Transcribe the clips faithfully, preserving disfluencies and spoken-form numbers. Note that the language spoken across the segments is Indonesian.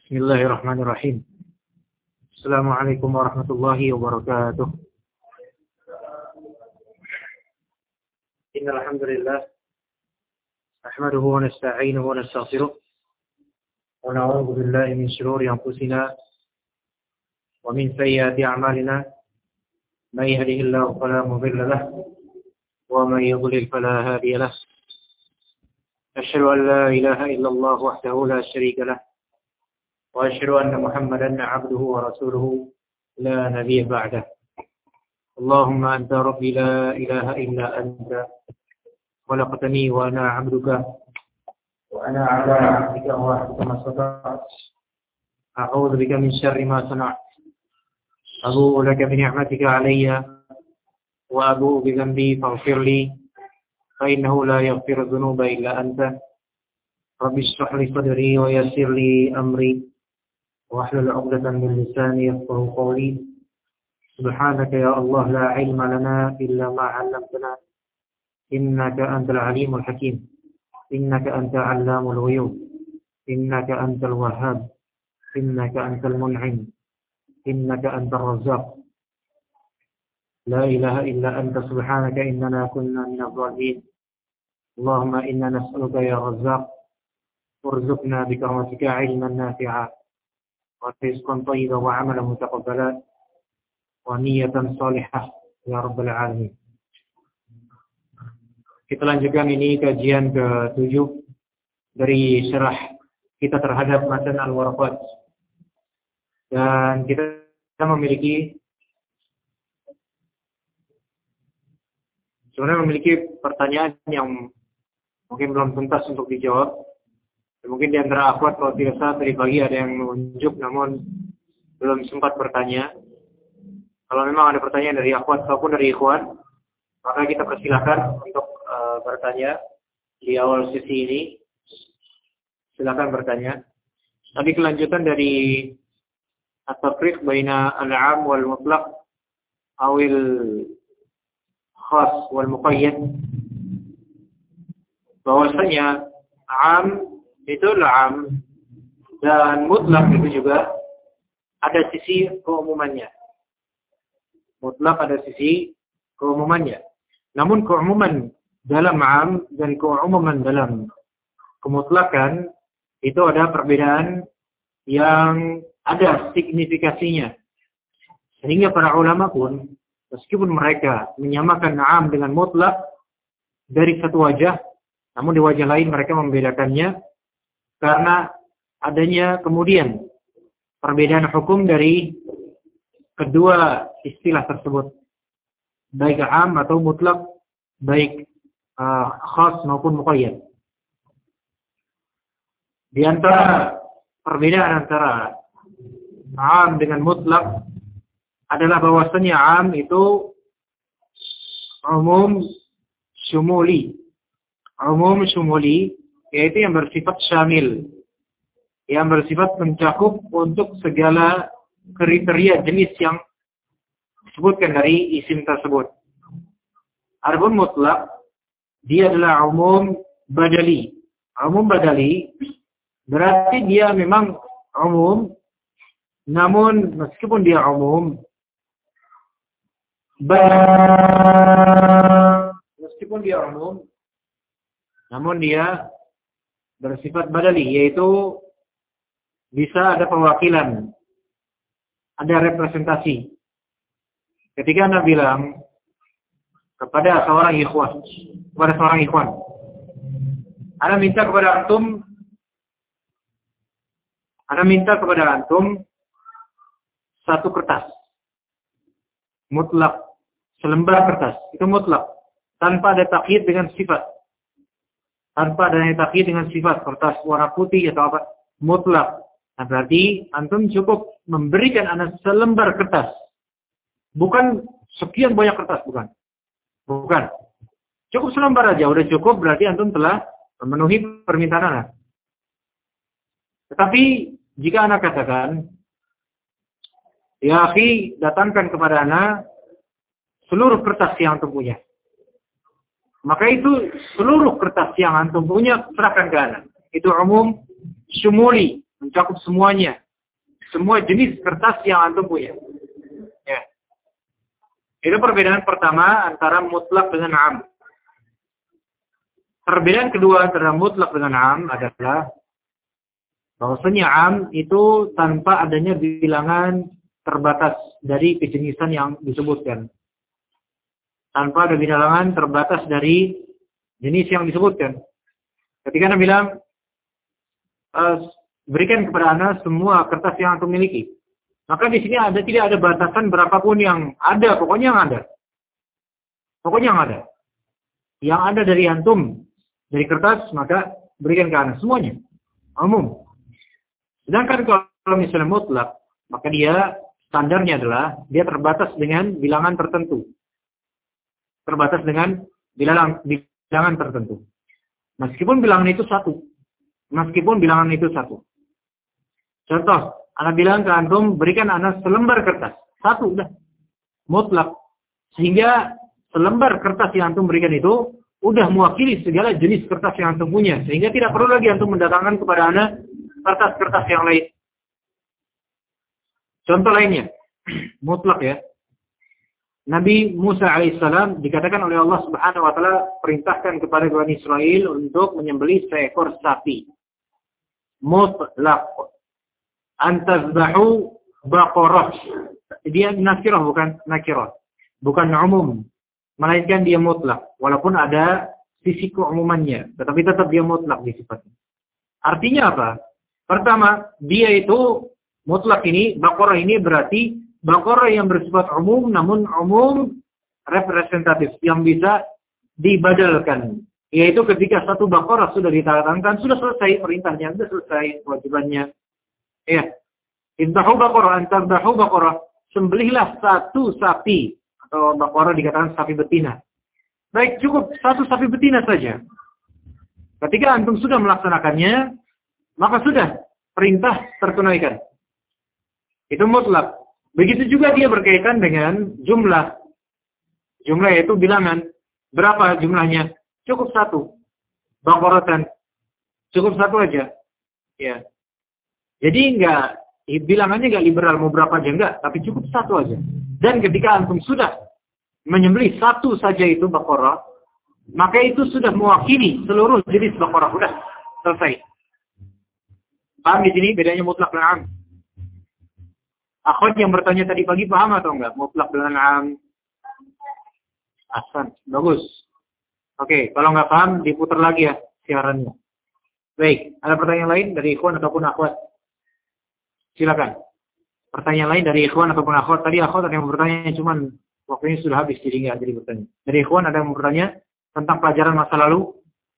Bismillahirrahmanirrahim. Assalamualaikum warahmatullahi wabarakatuh. Innal hamdalillah nahmaduhu wa nasta'inuhu wa nastaghfiruh wa na'udzu billahi min shururi anfusina wa min sayyiati a'malina. May yahdihillahu fala mudilla lahu wa may yudlil fala hadiya lahu. Asyhadu an la ilaha illallah wahdahu la syarika lahu wa asyhadu anna Muhammadan 'abduhu wa rasuluhu la nabiyya ba'dah. Allahumma anta rabbi la ilaha illa anta khalaqtani wa ana 'abduka wa ana 'ala 'ahdika wa ahdika ma stata'tu. A'udzu bika min syarri ma sana'tu. Abu'u laka bi ni'matika 'alayya wa abu'u bi dhanbi faghfir li fa innahu la yaghfiru dhunuba illa anta. Rabbi shrah li sadri wa yassir li amri wahlul 'uqdatam min lisani yafqahu qawli. Subhanaka ya Allah la ilma lana illa ma 'allamtana innaka antal alimul hakim. Innaka anta 'allamul ghuyub. Innaka antal wahhab. Innaka antal mun'im. Innaka antar razzaq. La ilaha illa anta subhanaka innana kunna minadh dhalimin. Allahumma inna nas'aluka ya razzaq warzuqna bikaramatika 'ilman nafi'a wa rizqan thayyiban wa 'amalan mutaqabbalan wa niyatan salihah ya rabbal alamin. Kita lanjutkan ini kajian ketujuh dari syarah kita terhadap matan al-waraqat. Dan kita memiliki sebenarnya memiliki pertanyaan yang mungkin belum tuntas untuk dijawab. Mungkin di antara akhwat kalau tidak salah tadi pagi ada yang menunjuk namun belum sempat bertanya. Kalau memang ada pertanyaan dari akhwat ataupun dari ikhwan, maka kita persilahkan untuk uh, bertanya di awal sesi ini. Silakan bertanya. Tadi kelanjutan dari at-tafriq baina al-'am wal mutlaq awil khas wal muqayyad. Bahwasanya 'am itu am dan mutlak itu juga ada sisi keumumannya. Mutlak ada sisi keumumannya. Namun keumuman dalam am dan keumuman dalam kemutlakan itu ada perbedaan yang ada signifikasinya. Sehingga para ulama pun meskipun mereka menyamakan am dengan mutlak dari satu wajah, namun di wajah lain mereka membedakannya karena adanya kemudian perbedaan hukum dari kedua istilah tersebut, baik am atau mutlak, baik uh, khas maupun muqayyad. Di antara perbedaan antara am dengan mutlak adalah bahwasanya am itu umum syumuli. Umum syumuli yaitu yang bersifat syamil, yang bersifat mencakup untuk segala kriteria jenis yang disebutkan dari isim tersebut. Adapun mutlak, dia adalah umum badali. Umum badali berarti dia memang umum, namun meskipun dia umum, meskipun dia umum, namun dia bersifat badali, yaitu bisa ada perwakilan, ada representasi. Ketika Anda bilang kepada seorang ikhwan, kepada seorang ikhwan, Anda minta kepada antum, Anda minta kepada antum satu kertas, mutlak, selembar kertas, itu mutlak, tanpa ada takyid dengan sifat. Tanpa adanya takyid dengan sifat, kertas warna putih atau apa, mutlak. Nah, berarti antum cukup memberikan anak selembar kertas. Bukan sekian banyak kertas, bukan. Bukan. Cukup selembar aja, udah cukup, berarti antum telah memenuhi permintaan anak. Tetapi jika anak katakan, ya akhi, datangkan kepada anak seluruh kertas yang antum punya. Maka itu seluruh kertas yang antum punya serahkan ke anak. Itu umum syumuli. mencakup semuanya. Semua jenis kertas yang antum punya. Ya. Itu perbedaan pertama antara mutlak dengan am. Perbedaan kedua antara mutlak dengan am adalah bahwasanya am itu tanpa adanya bilangan terbatas dari kejenisan yang disebutkan. Tanpa ada bilangan terbatas dari jenis yang disebutkan. Ketika Anda bilang, e, berikan kepada Anda semua kertas yang antum miliki. Maka di sini ada tidak ada batasan berapapun yang ada, pokoknya yang ada. Pokoknya yang ada. Yang ada dari antum, dari kertas, maka berikan ke Anda semuanya. Umum. Sedangkan kalau misalnya mutlak, maka dia standarnya adalah dia terbatas dengan bilangan tertentu. Terbatas dengan bilangan, bilangan tertentu. Meskipun bilangan itu satu. Meskipun bilangan itu satu. Contoh, Anda bilang ke antum, berikan Anda selembar kertas. Satu, udah. Mutlak. Sehingga selembar kertas yang antum berikan itu, udah mewakili segala jenis kertas yang antum punya. Sehingga tidak perlu lagi antum mendatangkan kepada Anda kertas-kertas yang lain. Contoh lainnya, mutlak ya. Nabi Musa alaihissalam dikatakan oleh Allah Subhanahu wa taala perintahkan kepada Bani Israel untuk menyembelih seekor sapi. Mutlaq. Antazbahu baqarah. Dia nakirah bukan nakirah. Bukan umum. Melainkan dia mutlak. Walaupun ada sisi keumumannya, tetapi tetap dia mutlak di sifatnya. Artinya apa? Pertama, dia itu mutlak ini, baqarah ini berarti baqarah yang bersifat umum, namun umum representatif yang bisa dibadalkan. Yaitu ketika satu baqarah sudah ditandatangkan, sudah selesai perintahnya, sudah selesai kewajibannya. Ya, intahu baqarah, antardahu baqarah, sembelihlah satu sapi atau baqarah dikatakan sapi betina. Baik, cukup satu sapi betina saja. Ketika antum sudah melaksanakannya, maka sudah perintah tertunaikan. Itu mutlak. Begitu juga dia berkaitan dengan jumlah. Jumlah yaitu bilangan. Berapa jumlahnya? Cukup satu. Baqaratan. Cukup satu aja. Ya. Jadi enggak, bilangannya enggak liberal mau berapa aja enggak, tapi cukup satu aja. Dan ketika antum sudah menyembelih satu saja itu baqarah, maka itu sudah mewakili seluruh jenis baqarah. Sudah selesai. Paham di sini bedanya mutlak dan am? Akhwat yang bertanya tadi pagi paham atau enggak? Mutlak dengan am. Ahsan, bagus. Oke, kalau enggak paham diputar lagi ya siarannya. Baik, ada pertanyaan lain dari ikhwan ataupun akhwat? Silakan. Pertanyaan lain dari ikhwan ataupun akhwat. Tadi akhwat ada yang bertanya, cuman waktunya sudah habis jadi enggak jadi bertanya. Dari ikhwan ada yang bertanya tentang pelajaran masa lalu?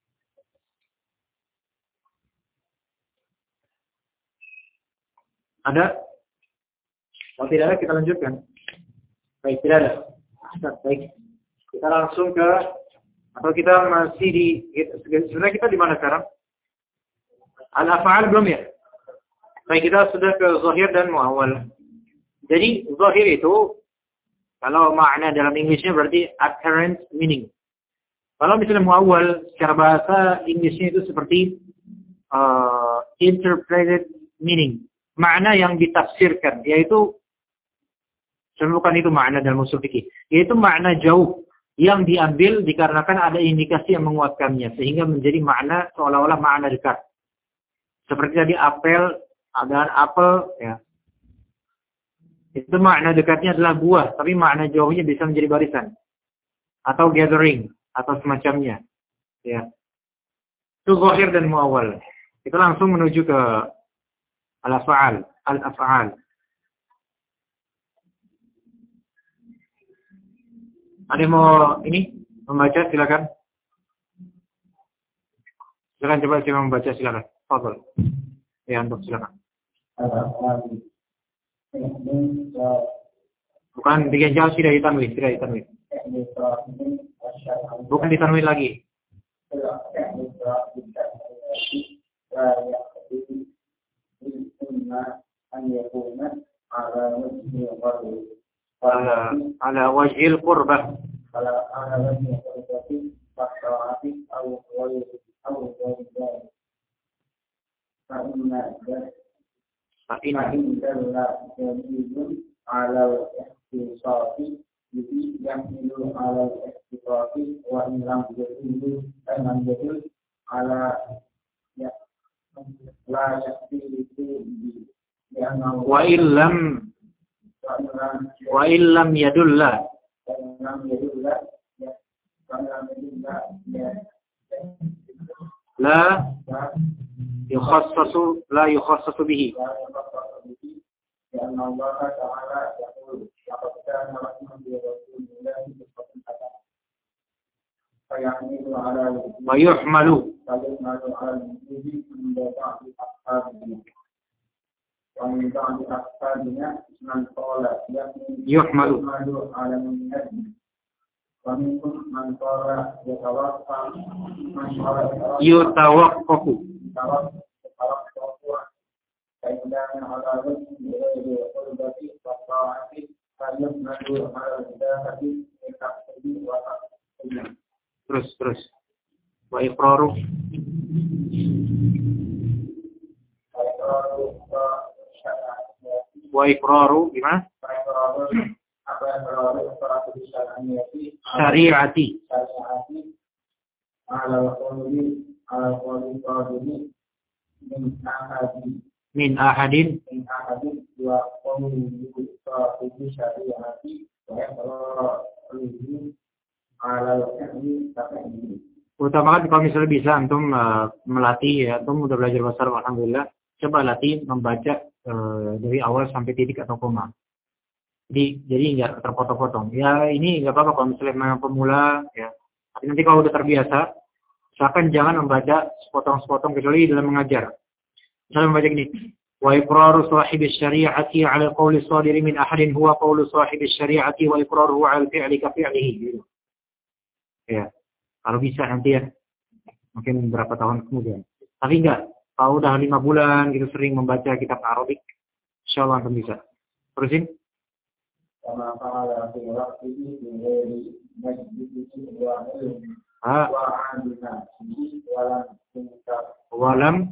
Ada? Kalau tidak ada, kita lanjutkan. Baik, tidak ada. Baik. Kita langsung ke, atau kita masih di, sebenarnya kita di mana sekarang? Al-af'al belum ya? Baik, kita sudah ke zahir dan muawwal. Jadi, zahir itu, kalau makna dalam Inggrisnya berarti apparent meaning. Kalau misalnya muawwal, secara bahasa Inggrisnya itu seperti uh, interpreted meaning. Makna yang ditafsirkan, yaitu bukan itu makna dalam usul fikih, yaitu makna jauh yang diambil dikarenakan ada indikasi yang menguatkannya sehingga menjadi makna seolah-olah makna dekat. Seperti tadi apel, ada apel, ya. Itu makna dekatnya adalah buah, tapi makna jauhnya bisa menjadi barisan atau gathering atau semacamnya. Ya. Itu zahir dan muawwal. Kita langsung menuju ke al-af'al, al-af'al. Ada yang mau ini membaca silakan. Silakan coba coba membaca silakan. Fadhil. Ya, untuk silakan. Bukan bikin jauh tidak ditanwin, tidak ditanwin. Bukan ditanwin lagi. Ala ala wajhil qurbah. Ala ala wajhil qurbah fasawati aw wajh aw wajh. Karena Fa'in dalla dalilun ala al-ikhtisasi bihi yahmilu ala al-ikhtisasi wa in lam yadullu lam yadul ala ya la yakfi bihi wa illam wa illam yadulla la yukhassasu la yukhassasu bihi. Wa yuhmalu yuhmalu yutawaqqafu terus terus wa iqraru wa iqraru gimana? Syariati min ahadin utamakan kalau misalnya bisa antum uh, melatih ya, antum udah belajar bahasa Arab alhamdulillah, coba latih membaca uh, dari awal sampai titik atau koma. Jadi jadi nggak terpotong-potong. Ya ini nggak apa-apa kalau misalnya memang pemula ya. Tapi nanti kalau udah terbiasa, usahakan jangan membaca sepotong-sepotong kecuali dalam mengajar. Misalnya membaca gini, wa iqraru sahibi syari'ati 'ala qawli sadiri min ahadin huwa qawlu sahibi syari'ati wa iqraruhu 'ala fi'li ka fi'lihi gitu. Ya. Kalau bisa nanti ya, mungkin beberapa tahun kemudian. Tapi enggak, kalau udah lima bulan gitu sering membaca kitab Arabik, insyaallah akan bisa. Terusin. Ah. Walam.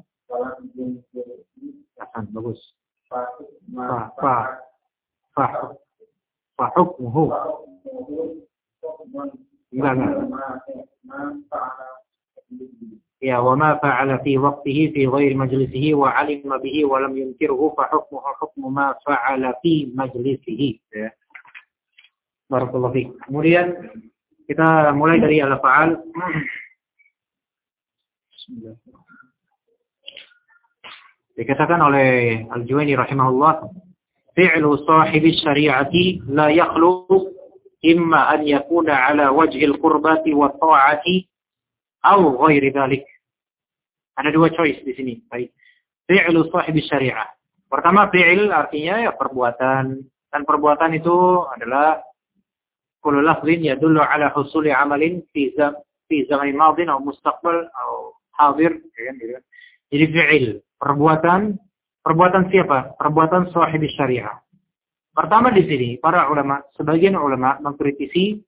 Hasan, bagus. Fa fa fa fa hukmuhu. Enggak, enggak. Ya, wa ma fa'ala fi waqtihi fi ghairi majlisihi wa 'alima bihi wa lam yunkirhu fa hukmuhu hukmu ma fa'ala fi majlisihi. Ya. Barakallahu fiik. Kemudian kita mulai dari al-fa'al. Bismillah. Dikatakan oleh Al-Juwayni rahimahullah, fi'lu sahibi syari'ati la yakhlu imma an yakuna ala wajhi al-qurbati wa ta'ati atau ghairi dhalik. Ada dua choice di sini. Baik. Fi'lu sahibi syari'ah. Pertama, fi'il artinya ya perbuatan, dan perbuatan itu adalah kullu lafzin yadullu ala husuli amalin fi zam fi zaman madin atau mustaqbal atau hadir, ya, gitu. Jadi fi'il, perbuatan, perbuatan siapa? Perbuatan sahibi syari'ah. Pertama di sini para ulama, sebagian ulama mengkritisi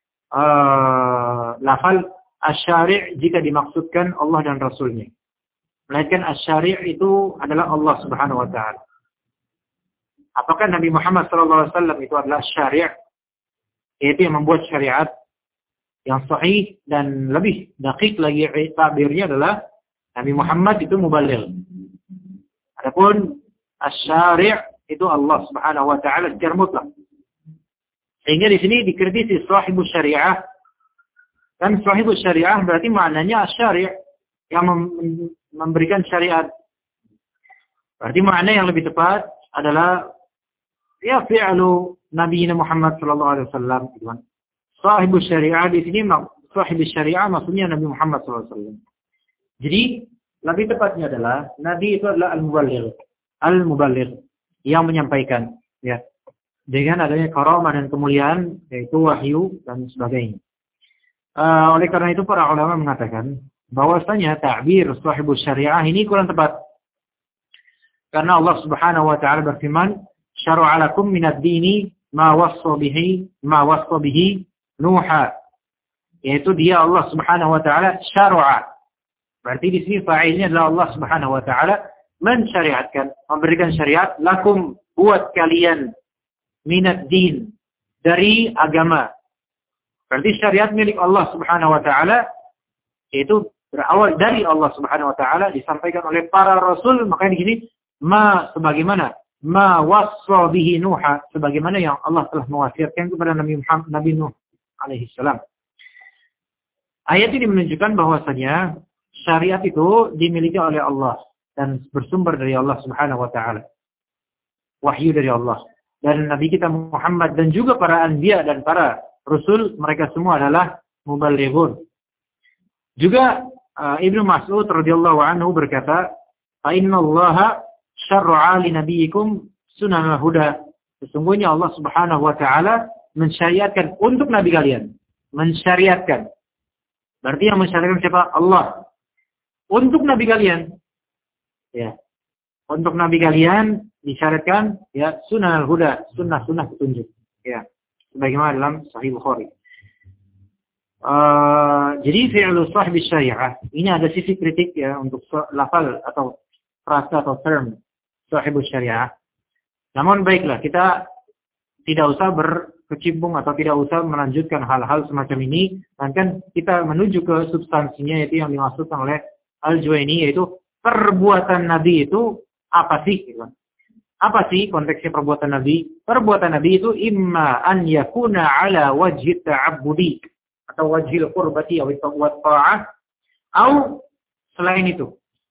uh, lafal asy-syari' jika dimaksudkan Allah dan Rasulnya. Melainkan asy-syari' itu adalah Allah Subhanahu wa taala. Apakah Nabi Muhammad sallallahu alaihi wasallam itu adalah syari', yaitu yang membuat syariat yang sahih, dan lebih dakik lagi tabirnya adalah Nabi Muhammad itu mubaligh. Adapun asy-syari' itu Allah Subhanahu wa taala secara mutlak. Sehingga di sini dikritisi sahibus syariah. Dan sahibus syariah berarti maknanya asy-syari' yang memberikan syariat. Berarti makna yang lebih tepat adalah ya fi'lu Nabi Muhammad sallallahu alaihi wasallam. Sahibus syariah di sini sahibus syariah maksudnya Nabi Muhammad sallallahu alaihi wasallam. Jadi lebih tepatnya adalah Nabi itu adalah al-muballigh. Al-muballigh yang menyampaikan, ya, dengan adanya karamah dan kemuliaan, yaitu wahyu dan sebagainya. Uh, oleh karena itu para ulama mengatakan bahwasanya ta'bir sahibus syariah ini kurang tepat, karena Allah Subhanahu wa taala berfirman, syara'a lakum minad dini ma wassa bihi ma wassa bihi Nuha, yaitu dia Allah Subhanahu wa taala syara'a. Berarti di sini fa'ilnya adalah Allah Subhanahu wa taala, mensyariatkan, memberikan syariat lakum buat kalian minad din dari agama. Berarti syariat milik Allah Subhanahu wa taala itu berawal dari Allah Subhanahu wa taala, disampaikan oleh para rasul. Makanya di sini ma sebagaimana ma wassa bihi Nuha, sebagaimana yang Allah telah mewasiatkan kepada Nabi Muhammad, Nabi Nuh alaihi salam. Ayat ini menunjukkan bahwasanya syariat itu dimiliki oleh Allah dan bersumber dari Allah Subhanahu wa taala. Wahyu dari Allah. Dan Nabi kita Muhammad dan juga para anbiya dan para rasul, mereka semua adalah muballighun. Juga uh, Ibnu Mas'ud radhiyallahu anhu berkata, "Fa innallaha syar'a li nabiyikum sunanal huda." Sesungguhnya Allah Subhanahu wa taala mensyariatkan untuk nabi kalian, mensyariatkan. Berarti yang mensyariatkan siapa? Allah. Untuk nabi kalian. Ya. Untuk nabi kalian disyariatkan ya sunanal huda, sunnah-sunnah petunjuk. Ya. Sebagaimana dalam Sahih Bukhari. Uh, jadi fi'lu sahbi syariah ini ada sisi kritik ya untuk lafal atau frasa atau term sahibus syariah. Namun baiklah, kita tidak usah berkecimpung atau tidak usah melanjutkan hal-hal semacam ini, melainkan kita menuju ke substansinya, yaitu yang dimaksudkan oleh Al-Juwaini, yaitu perbuatan Nabi itu apa sih? Gitu. Apa sih konteksnya perbuatan Nabi? Perbuatan Nabi itu imma an yakuna ala wajhi ta'abbudi atau wajhil qurbati atau ta'ah, atau selain itu.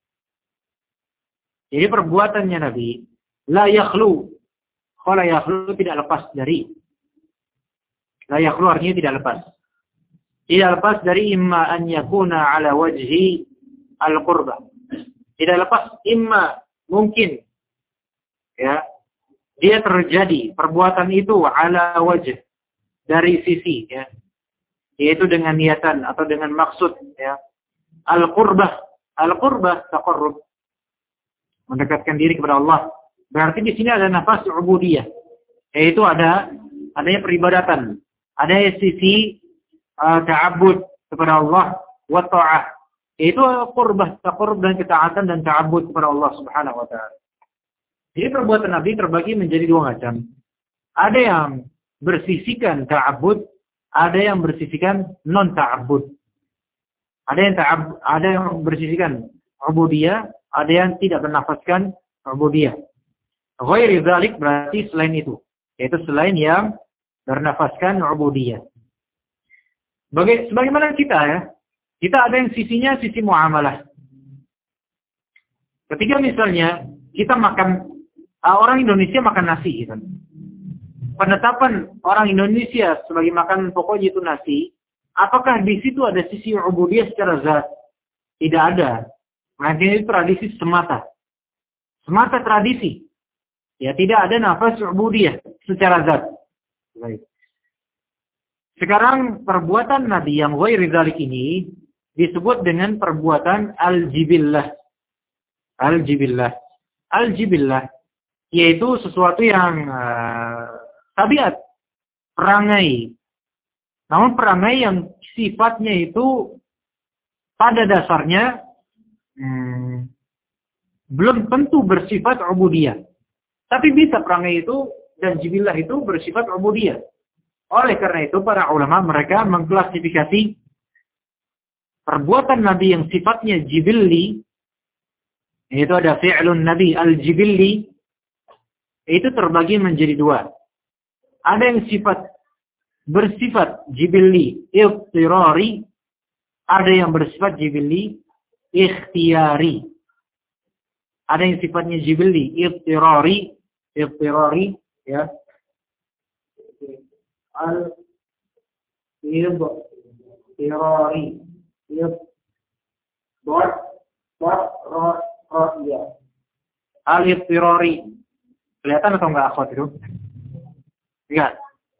Jadi perbuatannya Nabi la yakhlu, kalau yakhlu tidak lepas dari, la yakhlu artinya tidak lepas, tidak lepas dari imma an yakuna ala wajhi al-qurbah, tidak lepas imma mungkin ya dia terjadi perbuatan itu ala wajh dari sisi ya, yaitu dengan niatan atau dengan maksud ya al-qurbah, al-qurbah taqarrub, mendekatkan diri kepada Allah. Berarti di sini ada nafas ubudiyah, yaitu ada adanya peribadatan, ada sisi uh, ta'abbud kepada Allah wa ta'ah, yaitu qurbah, taqarrub dan ketaatan dan ta'abbud kepada Allah Subhanahu wa taala. Jadi perbuatan Nabi terbagi menjadi dua macam. Ada yang bersisikan ta'abbud, ada yang bersisikan non ta'abbud. Ada yang ta'abbud, ada yang bersisikan ubudiyah, ada yang tidak bernafaskan ubudiyah. Ghairi dzalik berarti selain itu, yaitu selain yang bernafaskan ubudiyah. Baga- sebagaimana kita ya, kita ada yang sisinya sisi muamalah. Ketika misalnya kita makan, uh, orang Indonesia makan nasi gitu. Penetapan orang Indonesia sebagai makanan pokoknya itu nasi, apakah di situ ada sisi ubudiyah secara zat? Tidak ada. Mungkin itu tradisi semata. Semata tradisi. Ya, tidak ada nafas ubudiyah secara zat. Baik. Sekarang perbuatan Nabi yang ghairi dzalik ini disebut dengan perbuatan al-jibillah. Al-jibillah. Al-jibillah yaitu sesuatu yang uh, tabiat, perangai. Namun perangai yang sifatnya itu pada dasarnya hmm, belum tentu bersifat ubudiyah. Tapi bisa perangai itu dan jibillah itu bersifat ubudiyah. Oleh karena itu para ulama mereka mengklasifikasi perbuatan Nabi yang sifatnya jibilli, yaitu ada fi'lun Nabi al-jibilli, itu terbagi menjadi dua. Ada yang sifat bersifat jibilli iftirari, ada yang bersifat jibilli ikhtiyari. Ada yang sifatnya jibilli iftirari, iftirari ya. Al-iftirari. Iftirari. Al-iftirari. Kelihatan atau enggak akhwat itu? Lihat.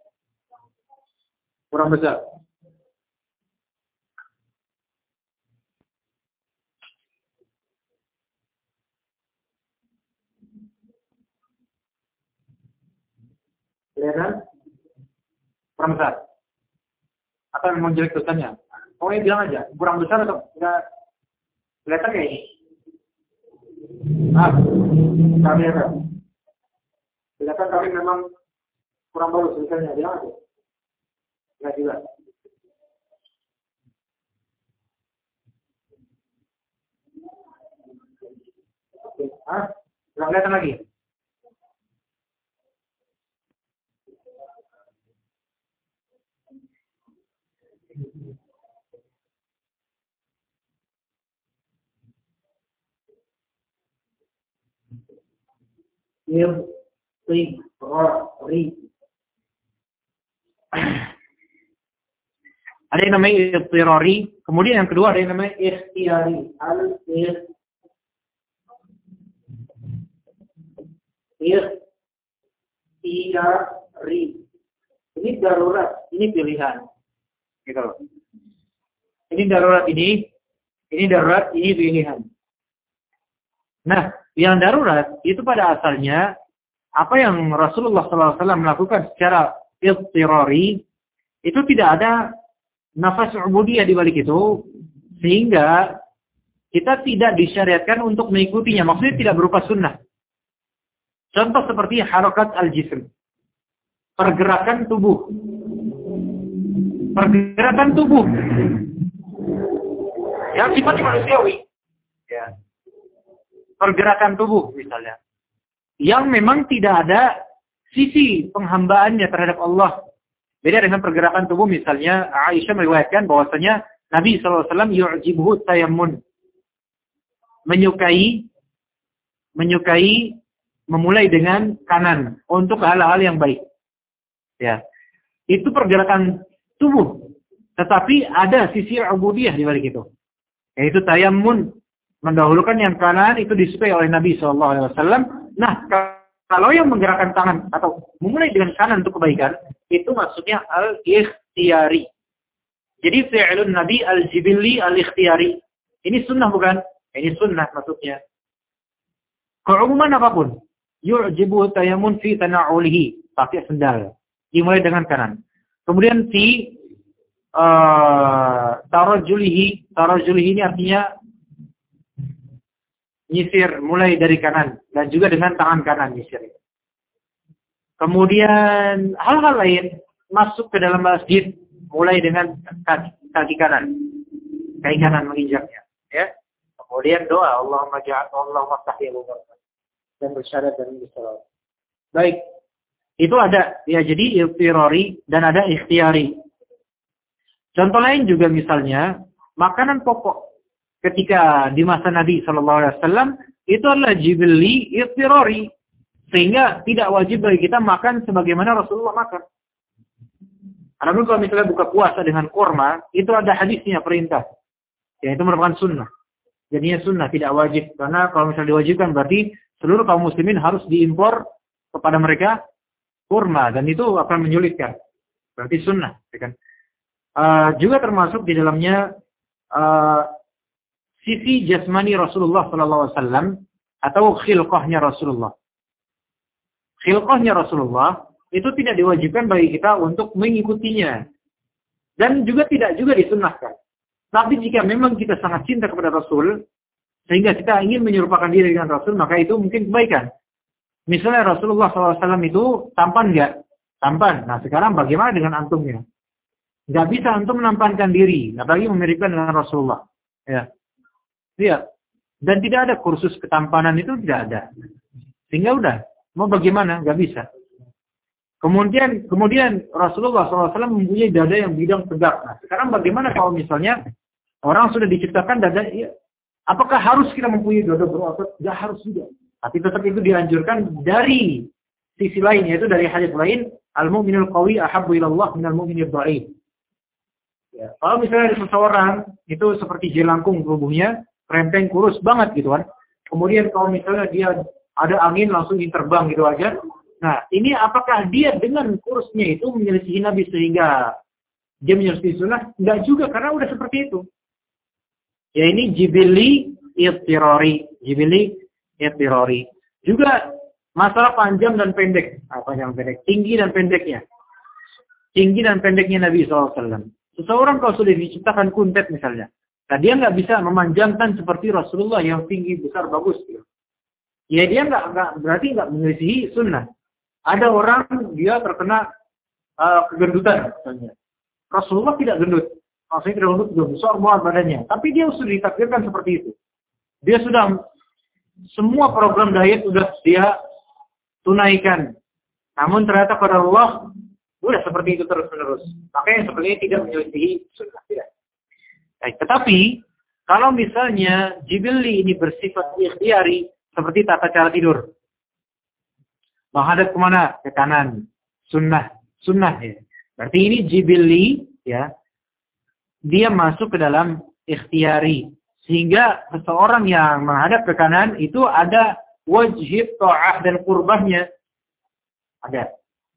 Kurang besar. Kelihatan? Kurang besar. Atau memang jelek tulisannya? Pokoknya bilang aja, kurang besar atau enggak kelihatan kayak ini? Maaf, kamera. Silakan kami memang kurang bagus misalnya, bilang aja. Enggak juga. Oke, ah, nggak kelihatan lagi. Irtirori. Ada yang namanya irtirori, kemudian yang kedua ada yang namanya ikhtiyari. Al-ikhtiyari. Ini darurat, ini pilihan. Gitu loh. Ini darurat ini, ini darurat, ini pilihan. Nah, yang darurat itu pada asalnya apa yang Rasulullah shallallahu alaihi wasallam melakukan secara irtirori itu tidak ada nafas ubudiyah di balik itu, sehingga kita tidak disyariatkan untuk mengikutinya. Maksudnya tidak berupa sunnah. Contoh seperti harakat al-jism, pergerakan tubuh, pergerakan tubuh yang sifatnya manusiawi. Ya. Pergerakan tubuh misalnya, yang memang tidak ada sisi penghambaannya terhadap Allah. Beda dengan pergerakan tubuh misalnya Aisyah meriwayatkan bahwasanya Nabi shallallahu alaihi wasallam yu'jibuhu tayammun, menyukai menyukai memulai dengan kanan untuk hal-hal yang baik. Ya, itu pergerakan tubuh, tetapi ada sisi ubudiyah di balik itu, yaitu tayammun, mendahulukan yang kanan, itu disukai oleh Nabi shallallahu alaihi wasallam. Nah, kalau yang menggerakkan tangan atau memulai dengan kanan untuk kebaikan, itu maksudnya al-ikhtiyari. Jadi fi'lun Nabi al-jibilli al-ikhtiyari. Ini sunnah bukan? Ini sunnah maksudnya. Keumuman apapun. Yu'jibu tayamun fi tana'ulihi. Pakai sendal. Dimulai dengan kanan. Kemudian fi uh, tarajulihi. Tarajulihi ini artinya nyisir mulai dari kanan dan juga dengan tangan kanan nyisir. Kemudian hal-hal lain masuk ke dalam masjid mulai dengan kaki, kaki kanan, kaki kanan menginjaknya. Ya. Kemudian doa Allahumma ja'al Allahumma tahiyya dan bersyarat dan bersalat. Baik, itu ada ya, jadi irtirori dan ada ikhtiyari. Contoh lain juga misalnya makanan pokok. Ketika di masa Nabi shallallahu alaihi wasallam itu adalah jibilli irtirori, sehingga tidak wajib bagi kita makan sebagaimana Rasulullah makan. Adapun kalau misalnya buka puasa dengan kurma, itu ada hadisnya perintah, ya itu merupakan sunnah. Jadinya sunnah, tidak wajib, karena kalau misalnya diwajibkan berarti seluruh kaum muslimin harus diimpor kepada mereka kurma, dan itu akan menyulitkan. Berarti sunnah, ya kan? Uh, juga termasuk di dalamnya uh, sisi jasmani Rasulullah sallallahu alaihi wasallam atau khilqahnya Rasulullah. Khilqahnya Rasulullah itu tidak diwajibkan bagi kita untuk mengikutinya. Dan juga tidak juga disunnahkan. Tapi jika memang kita sangat cinta kepada Rasul, sehingga kita ingin menyerupakan diri dengan Rasul, maka itu mungkin kebaikan. Misalnya Rasulullah sallallahu alaihi wasallam itu tampan enggak? Tampan. Nah sekarang bagaimana dengan antumnya? Enggak bisa antum menampankan diri, apalagi memiripkan dengan Rasulullah. Ya. Lihat. Dan tidak ada kursus ketampanan itu, tidak ada. Sehingga udah, mau bagaimana? Nggak bisa. Kemudian kemudian Rasulullah shallallahu alaihi wasallam mempunyai dada yang bidang tegak. Nah, sekarang bagaimana kalau misalnya orang sudah diciptakan dada, ya, apakah harus kita mempunyai dada berotot? Nggak harus juga. Tapi tetap itu dianjurkan dari sisi lain, yaitu dari hadis lain, al-mu'minul qawi ahabbu ilallah minal mu'minid dha'if. Ya, kalau misalnya ada seseorang itu seperti jelangkung tubuhnya, rempeng kurus banget gitu kan. Kemudian kalau misalnya dia ada angin langsung terbang gitu aja. Nah, ini apakah dia dengan kurusnya itu menyelisihi Nabi sehingga dia menyelisihi sunnah? Enggak juga, karena udah seperti itu. Ya ini jibili irtirori, jibili irtirori. Juga masalah panjang dan pendek, ah, panjang pendek, tinggi dan pendeknya. Tinggi dan pendeknya Nabi shallallahu alaihi wasallam. Seseorang kalau sudah diciptakan kuntet misalnya, nah dia nggak bisa memanjangkan seperti Rasulullah yang tinggi, besar, bagus. Gitu. ya dia nggak nggak berarti nggak menyelisihi sunnah. Ada orang dia terkena uh, kegendutan misalnya. Rasulullah tidak gendut. Maksudnya tidak gendut, sudah besar muat badannya. Tapi dia sudah ditakdirkan seperti itu. Dia sudah semua program diet sudah dia tunaikan. Namun ternyata pada Allah sudah seperti itu terus-menerus. Makanya sepertinya tidak menyelisihi sunnah. Tidak. Baik, tetapi kalau misalnya jibilli ini bersifat ikhtiari seperti tata cara tidur. Menghadap kemana? Ke kanan. Sunnah. Sunnah ya. Berarti ini jibilli ya. Dia masuk ke dalam ikhtiari. Sehingga seseorang yang menghadap ke kanan itu ada wajib ta'ah dan qurbahnya. Ada.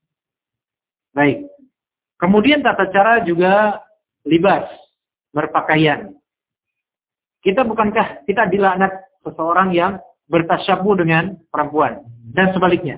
Baik. Kemudian tata cara juga libas. Berpakaian. Kita bukankah kita dilaknat seseorang yang bertasyabuh dengan perempuan. Dan sebaliknya.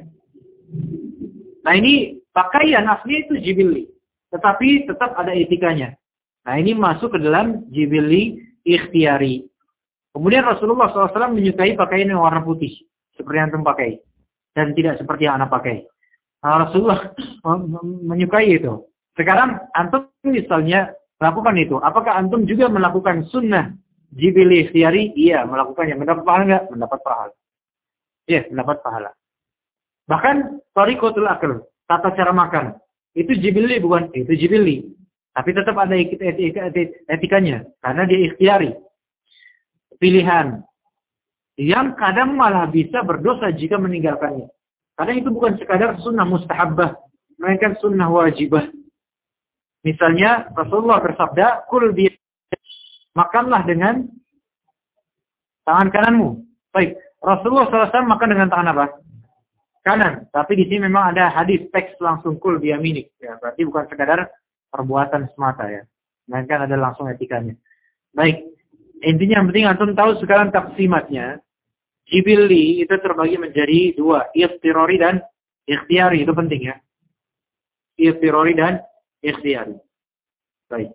Nah ini pakaian asli itu jibilli. Tetapi tetap ada etikanya. Nah ini masuk ke dalam jibilli ikhtiari. Kemudian Rasulullah shallallahu alaihi wasallam menyukai pakaian yang warna putih. Seperti yang antum pakai. Dan tidak seperti yang anak pakai. Nah, Rasulullah menyukai itu. Sekarang antum misalnya lakukan itu. Apakah antum juga melakukan sunnah jibilli ikhtiari? Iya, melakukannya. Mendapat pahala enggak? Mendapat pahala. Iya, mendapat pahala. Bahkan tariqatul akal, tata cara makan. Itu jibilli bukan? Itu jibilli. Tapi tetap ada etikanya. Karena dia ikhtiari. Pilihan. Yang kadang malah bisa berdosa jika meninggalkannya. Karena itu bukan sekadar sunnah mustahabbah. Melainkan sunnah wajibah. Misalnya Rasulullah bersabda, kul bi makanlah dengan tangan kananmu. Baik, Rasulullah shallallahu alaihi wasallam makan dengan tangan apa? Kanan. Tapi di sini memang ada hadis teks langsung kul bi yaminik. Ya, berarti bukan sekadar perbuatan semata ya. Melainkan ada langsung etikanya. Baik, intinya yang penting antum tahu sekarang taksimatnya. Jibilli itu terbagi menjadi dua, ikhtirari dan ikhtiari. Itu penting ya. Ikhtirari dan ikhtiari. Baik.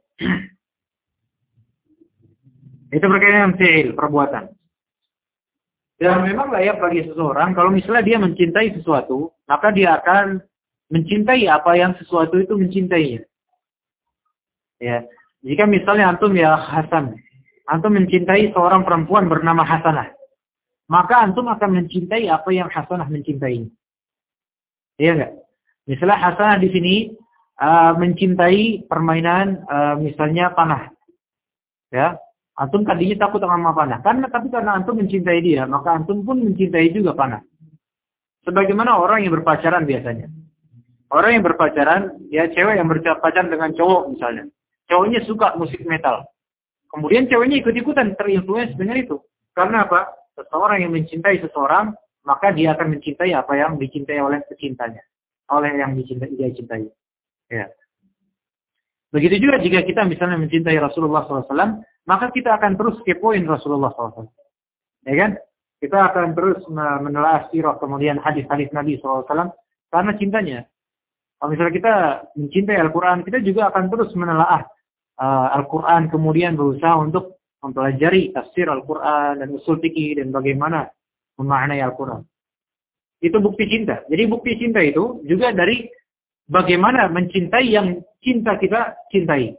Itu berkaitan dengan fi'il, perbuatan. Dan memang layak bagi seseorang, kalau misalnya dia mencintai sesuatu, maka dia akan mencintai apa yang sesuatu itu mencintainya. Ya, jika misalnya antum ya Hasan, antum mencintai seorang perempuan bernama Hasanah, maka antum akan mencintai apa yang Hasanah mencintainya. Iya enggak? Misalnya Hasanah di sini uh, mencintai permainan uh, misalnya panah. Ya, antum tadinya takut sama panah. Karena tapi karena antum mencintai dia, maka antum pun mencintai juga panah. Sebagaimana orang yang berpacaran biasanya. Orang yang berpacaran, ya cewek yang berpacaran dengan cowok misalnya. Cowoknya suka musik metal. Kemudian ceweknya ikut-ikutan terinfluence dengan itu. Karena apa? Seseorang yang mencintai seseorang, maka dia akan mencintai apa yang dicintai oleh pecintanya. Oleh yang dicintai, dia cintai. Ya. Begitu juga jika kita misalnya mencintai Rasulullah shallallahu alaihi wasallam, maka kita akan terus kepoin Rasulullah shallallahu alaihi wasallam. Ya kan? Kita akan terus menelaah sirah kemudian hadis-hadis Nabi shallallahu alaihi wasallam karena cintanya. Kalau misalnya kita mencintai Al-Quran, kita juga akan terus menelaah uh, Al-Quran, kemudian berusaha untuk mempelajari tafsir Al-Quran dan usul fikih dan bagaimana memaknai Al-Quran. Itu bukti cinta. Jadi bukti cinta itu juga dari bagaimana mencintai yang cinta kita cintai.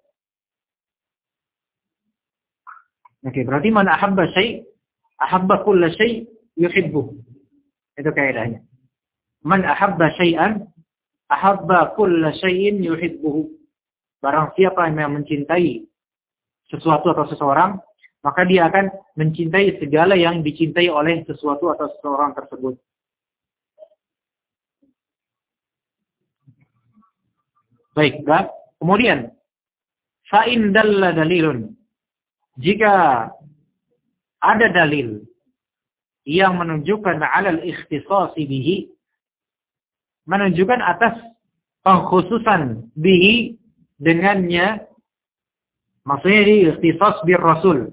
Oke, berarti man ahabba syai' ahabba kulla syai' yuhibbuh. Itu kaidahnya. Man ahabba syai'an ahabba kulla syai'in yuhibbuhu. Barang siapa yang mencintai sesuatu atau seseorang, maka dia akan mencintai segala yang dicintai oleh sesuatu atau seseorang tersebut. Baik, kan? Kemudian fa'in dalla dalilun. Jika ada dalil yang menunjukkan 'alal ikhtisasi bihi, menunjukkan atas pengkhususan bihi dengannya, maksudnya di ikhtisas bir Rasul.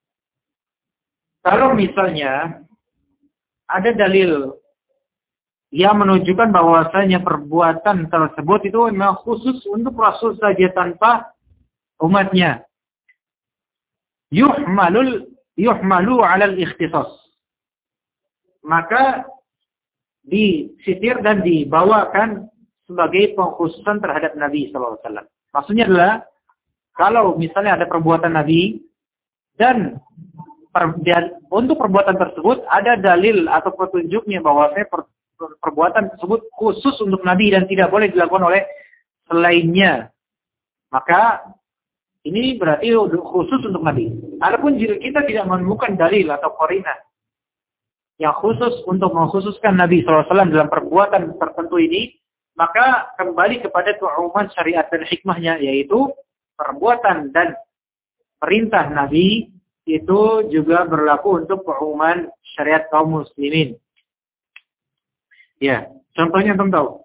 Kalau misalnya ada dalil yang menunjukkan bahwasanya perbuatan tersebut itu memang khusus untuk Rasul saja tanpa umatnya, yuhmalul yuhmalu 'alal ikhtisas. maka disisir dan dibawakan sebagai pengkhususan terhadap Nabi sallallahu alaihi wasallam. Maksudnya adalah kalau misalnya ada perbuatan Nabi dan per, dan untuk perbuatan tersebut ada dalil atau petunjuknya bahwasanya per, per, perbuatan tersebut khusus untuk Nabi dan tidak boleh dilakukan oleh selainnya, maka ini berarti khusus untuk Nabi. Adapun jika kita tidak menemukan dalil atau qarinah yang khusus untuk mengkhususkan Nabi sallallahu alaihi wasallam dalam perbuatan tertentu ini, maka kembali kepada keumuman syariat dan hikmahnya, yaitu perbuatan dan perintah Nabi itu juga berlaku untuk keumuman syariat kaum muslimin. Ya, contohnya antum tahu?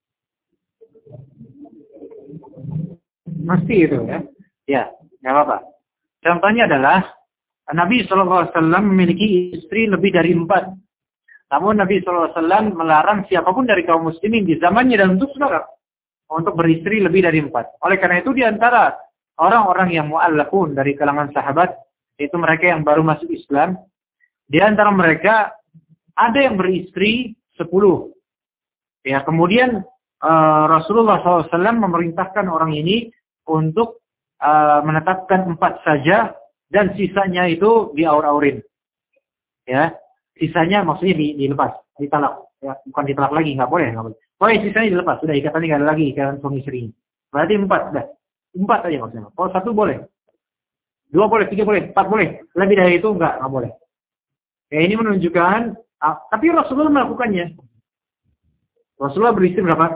Mesti itu ya. Ya, nggak apa-apa. Contohnya adalah Nabi shallallahu alaihi wasallam memiliki istri lebih dari empat. Namun Nabi shallallahu alaihi wasallam melarang siapapun dari kaum muslimin di zamannya dan untuk sekarang untuk beristri lebih dari empat. Oleh karena itu di antara orang-orang yang mu'allafun dari kalangan sahabat, yaitu mereka yang baru masuk Islam, di antara mereka ada yang beristri sepuluh. Ya, kemudian uh, Rasulullah shallallahu alaihi wasallam memerintahkan orang ini untuk uh, menetapkan empat saja dan sisanya itu diaur-aurin. Ya. Sisanya maksudnya dilepas, ditalak, ya, bukan ditalak lagi, nggak boleh, nggak boleh. Oh, sisanya dilepas, sudah ikatannya nggak ada lagi ikatan suami istri. Berarti empat, dah, empat aja maksudnya. Kalau satu boleh, dua boleh, tiga boleh, empat boleh, lebih dari itu nggak, nggak boleh. Ya ini menunjukkan, ah, tapi Rasulullah melakukannya. Rasulullah beristri berapa?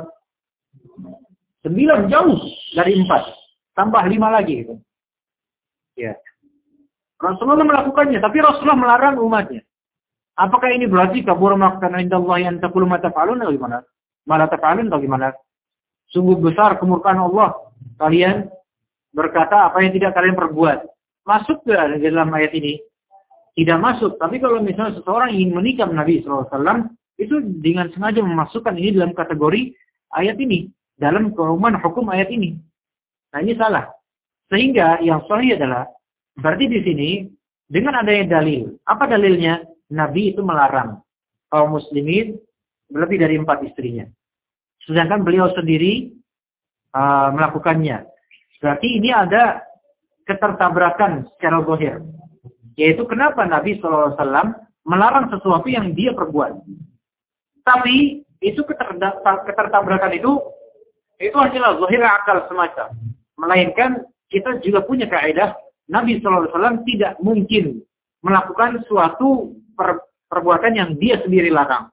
Sembilan, jauh dari empat, tambah lima lagi. Gitu. Ya, Rasulullah melakukannya, tapi Rasulullah melarang umatnya. Apakah ini berarti kabur maqtan indallahi an taqulu ma taf'alun atau gimana? Malah taf'alun atau gimana? Sungguh besar kemurkaan Allah kalian berkata apa yang tidak kalian perbuat. Masuk ke dalam ayat ini? Tidak masuk. Tapi kalau misalnya seseorang ingin menikah Nabi sallallahu alaihi wasallam, itu dengan sengaja memasukkan ini dalam kategori ayat ini, dalam keumuman hukum ayat ini. Nah, ini salah. Sehingga yang sahih adalah berarti di sini dengan adanya dalil. Apa dalilnya? Nabi itu melarang kaum muslimin lebih dari empat istrinya. Sedangkan beliau sendiri uh, melakukannya. Berarti ini ada ketertabrakan secara zahir. Yaitu kenapa Nabi shallallahu alaihi wasallam melarang sesuatu yang dia perbuat. Tapi itu ketertabrakan itu itu hanyalah zahir akal semacam. Melainkan kita juga punya kaidah Nabi shallallahu alaihi wasallam tidak mungkin melakukan suatu per, perbuatan yang dia sendiri larang.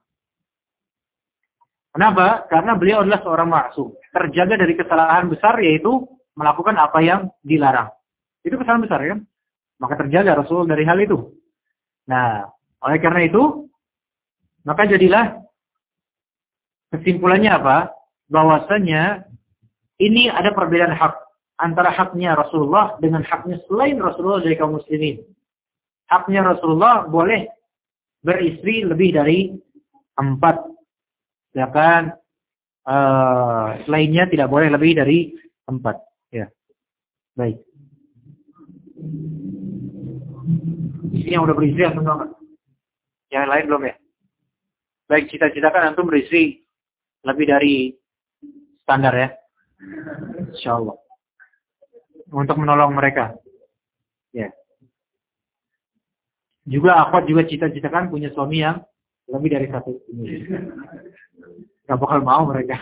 Kenapa? Karena beliau adalah seorang maksum, terjaga dari kesalahan besar, yaitu melakukan apa yang dilarang. Itu kesalahan besar, kan? Maka terjaga Rasul dari hal itu. Nah, oleh karena itu, maka jadilah kesimpulannya apa? Bahwasanya ini ada perbedaan hak antara haknya Rasulullah dengan haknya selain Rasulullah dari kaum muslimin. Haknya Rasulullah boleh beristri lebih dari empat. Sedangkan uh, lainnya tidak boleh lebih dari empat. Ya, baik. Ini yang udah beristri atau enggak? Yang lain belum ya? Baik, cita-citakan antum beristri lebih dari standar ya. Insyaallah. Untuk menolong mereka. Ya. Juga akhwat juga cita-citakan punya suami yang lebih dari satu. Gak bakal mau mereka.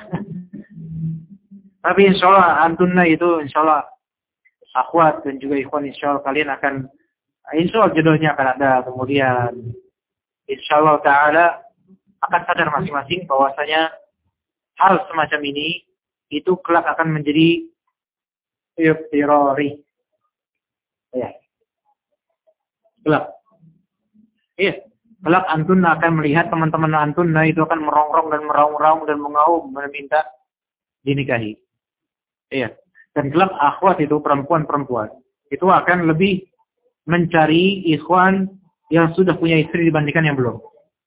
Tapi insya Allah antunna itu insya Allah akhwat dan juga ikhwan insya Allah kalian akan insya Allah jodohnya akan ada. Kemudian insya Allah Ta'ala akan sadar masing-masing bahwasanya hal semacam ini itu kelak akan menjadi iftirari. Ya. Kelak. Iya, kelak antun akan melihat teman-teman antun itu akan merongrong dan meraung-raung dan mengaum meminta dinikahi. Iya, dan kelak akhwat itu perempuan-perempuan itu akan lebih mencari ikhwan yang sudah punya istri dibandingkan yang belum.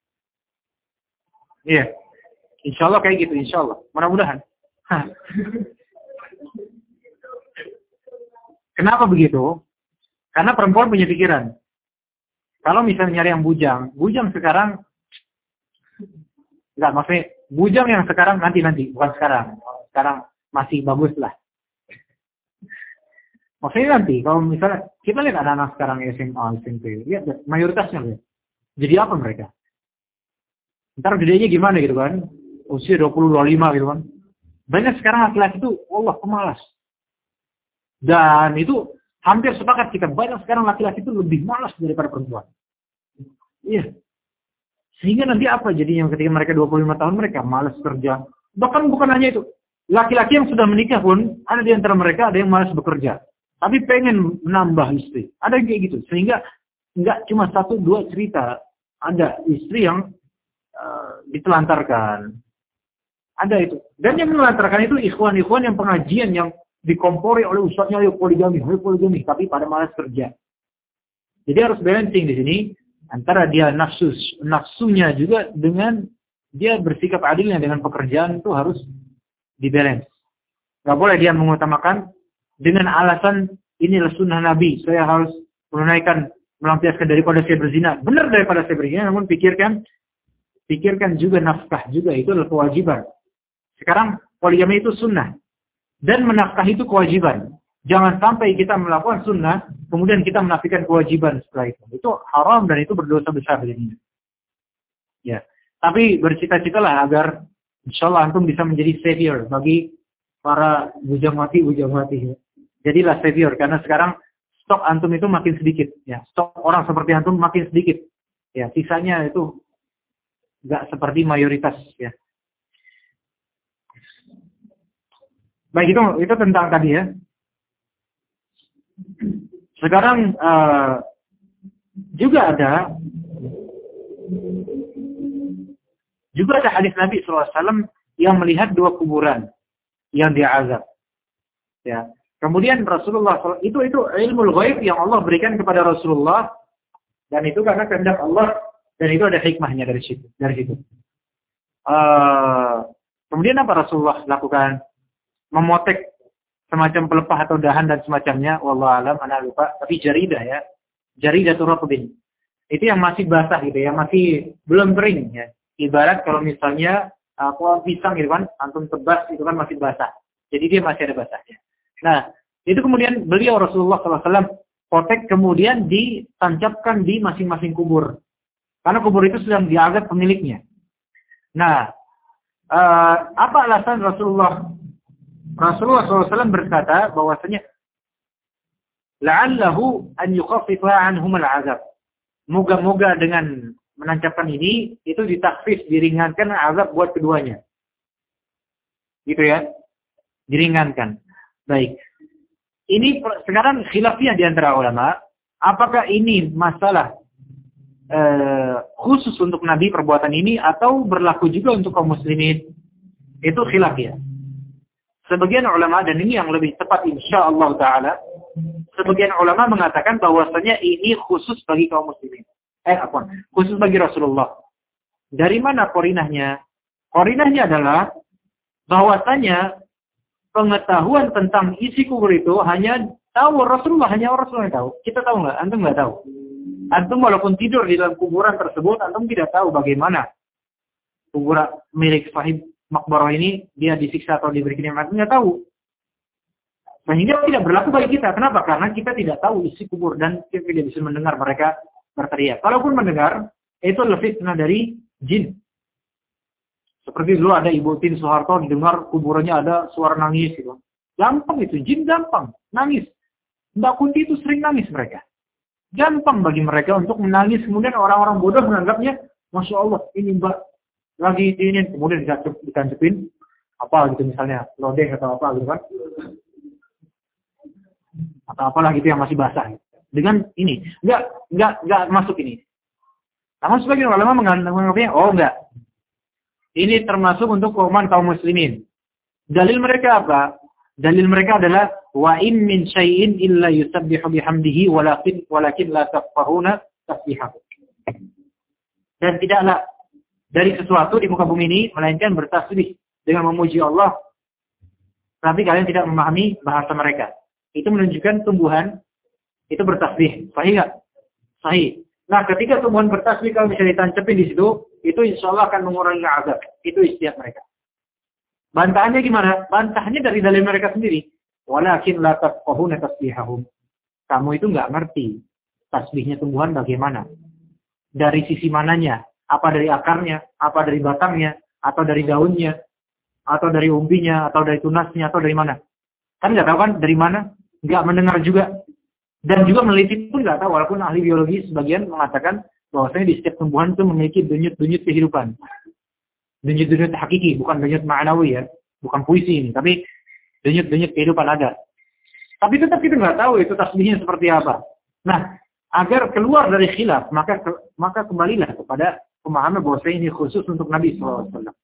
Iya, insya Allah kayak gitu, insya Allah. Mudah-mudahan. Kenapa begitu? Karena perempuan punya pikiran. Kalau misalnya nyari yang bujang, bujang sekarang Enggak, maksudnya bujang yang sekarang nanti-nanti, bukan sekarang. Sekarang masih bagus lah. Maksudnya nanti, kalau misalnya, kita lihat anak-anak sekarang S M A, S M P, lihat mayoritasnya lihat. Jadi apa mereka? Ntar gedenya gimana gitu kan? Usia dua puluh, dua puluh lima gitu kan. Banyak sekarang laki-laki itu, Allah pemalas. Dan itu hampir sepakat kita, banyak sekarang laki-laki itu lebih malas daripada perempuan. Iya. Sehingga nanti apa jadinya ketika mereka dua puluh lima tahun mereka malas kerja. Bahkan bukan hanya itu. Laki-laki yang sudah menikah pun, ada di antara mereka ada yang malas bekerja. Tapi pengen menambah istri. Ada yang kayak gitu. Sehingga nggak cuma satu dua cerita. Ada istri yang uh, ditelantarkan. Ada itu. Dan yang menelantarkan itu ikhwan-ikhwan yang pengajian yang dikompori oleh ustadznya, ayo poligami, ayo poligami. Tapi pada malas kerja. Jadi harus balancing di sini. Antara dia nafsu, nafsunya juga dengan dia bersikap adilnya dengan pekerjaan itu harus dibalance. Gak boleh dia mengutamakan dengan alasan inilah sunnah Nabi. Saya harus menunaikan, melampiaskan daripada saya berzina. Benar daripada saya berzina, namun pikirkan, pikirkan juga nafkah juga itu adalah kewajiban. Sekarang poligami itu sunnah dan menafkah itu kewajiban. Jangan sampai kita melakukan sunnah, kemudian kita menafikan kewajiban setelah itu. Itu haram dan itu berdosa besar jadinya. Ya, tapi bercita-citalah agar insyaallah antum bisa menjadi savior bagi para bujang-mati-bujang-mati. Jadilah savior karena sekarang stok antum itu makin sedikit. Ya, stok orang seperti antum makin sedikit. Ya, sisanya itu enggak seperti mayoritas. Ya. Baik, itu itu tentang tadi ya. Sekarang uh, juga ada juga ada hadis Nabi shallallahu alaihi wasallam yang melihat dua kuburan yang diazab. Ya. Kemudian Rasulullah itu itu ilmu ghaib yang Allah berikan kepada Rasulullah dan itu karena kehendak Allah dan itu ada hikmahnya dari situ dari situ. Uh, kemudian apa Rasulullah lakukan? Memotek semacam pelepah atau dahan dan semacamnya, wallahu alam, ana lupa, tapi jaridah ya. Jaridah turqbin. Itu yang masih basah gitu ya, masih belum kering ya. Ibarat kalau misalnya uh, pohon pisang gitu kan, antum tebas itu kan masih basah. Jadi dia masih ada basahnya. Nah, itu kemudian beliau Rasulullah shallallahu alaihi wasallam potek kemudian ditancapkan di masing-masing kubur. Karena kubur itu sedang diazab pemiliknya. Nah, uh, apa alasan Rasulullah Rasulullah shallallahu alaihi wasallam berkata bahwasanya la'allahu an yukhaffifa anhum al-'azab. Moga-moga dengan menancapkan ini itu ditakhfif, diringankan azab buat keduanya. Gitu ya. Diringankan. Baik. Ini sekarang khilafiyah di antara ulama, apakah ini masalah eh, khusus untuk Nabi perbuatan ini atau berlaku juga untuk kaum muslimin? Itu khilafiyah. Sebagian ulama, dan ini yang lebih tepat insyaallah ta'ala, sebagian ulama mengatakan bahwasanya ini khusus bagi kaum muslimin. Eh, apa? Khusus bagi Rasulullah. Dari mana korinahnya? Korinahnya adalah bahwasanya pengetahuan tentang isi kubur itu hanya tahu Rasulullah, hanya Rasulullah yang tahu. Kita tahu nggak? Antum nggak tahu. Antum walaupun tidur di dalam kuburan tersebut, antum tidak tahu bagaimana kuburan milik sahib makbarah ini dia disiksa atau diberi nikmat, nggak tahu. Sehingga tidak berlaku bagi kita. Kenapa? Karena kita tidak tahu isi kubur dan kita tidak bisa mendengar mereka berteriak. Kalaupun mendengar, itu adalah fitnah dari jin. Seperti dulu ada Ibu Tin Soeharto didengar kuburannya ada suara nangis gitu. Gampang itu, jin gampang, nangis. Mbak Kunti itu sering nangis mereka. Gampang bagi mereka untuk menangis, kemudian orang-orang bodoh menganggapnya, Masya Allah, ini Mbak lagi ini, kemudian ditancepin apa gitu misalnya, lodeng atau apa gitu kan. Atau apalah gitu yang masih basah. Dengan ini, enggak, enggak, enggak masuk ini. Namun sebagian ulama menganggapnya, oh enggak. Ini termasuk untuk kauman kaum muslimin. Dalil mereka apa? Dalil mereka adalah wa in min syai'in illa yusabbihu bihamdihi walakin walakin la tafqahuna tasbihahu. Dan tidaklah dari sesuatu di muka bumi ini melainkan bertasbih dengan memuji Allah. Tapi kalian tidak memahami bahasa mereka. Itu menunjukkan tumbuhan itu bertasbih. Sahih enggak? Sahih. Nah, ketika tumbuhan bertasbih kalau bisa ditancepin di situ, itu insya Allah akan mengurangi azab. Itu ijtihad mereka. Bantahannya gimana? Bantahannya dari dalil mereka sendiri. Walakin la tafqahuna tasbihahum. Kamu itu nggak ngerti tasbihnya tumbuhan bagaimana. Dari sisi mananya? Apa dari akarnya? Apa dari batangnya? Atau dari daunnya? Atau dari umbinya? Atau dari tunasnya? Atau dari mana? Kan nggak tahu kan dari mana? Nggak mendengar juga. Dan juga meneliti pun nggak tahu. Walaupun ahli biologi sebagian mengatakan bahwasanya di setiap tumbuhan itu memiliki denyut-denyut kehidupan. Denyut-denyut hakiki, bukan denyut ma'nawi ya. Bukan puisi ini, tapi denyut-denyut kehidupan ada. Tapi tetap kita nggak tahu itu tasbihnya seperti apa. Nah, agar keluar dari khilaf, maka maka kembalilah kepada pemahaman bahwasanya ini khusus untuk Nabi shallallahu alaihi wasallam.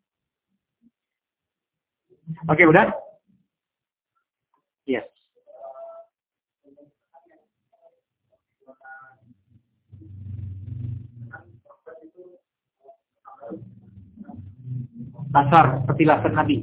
Oke, udah? Yes. Asar, petilasan Nabi.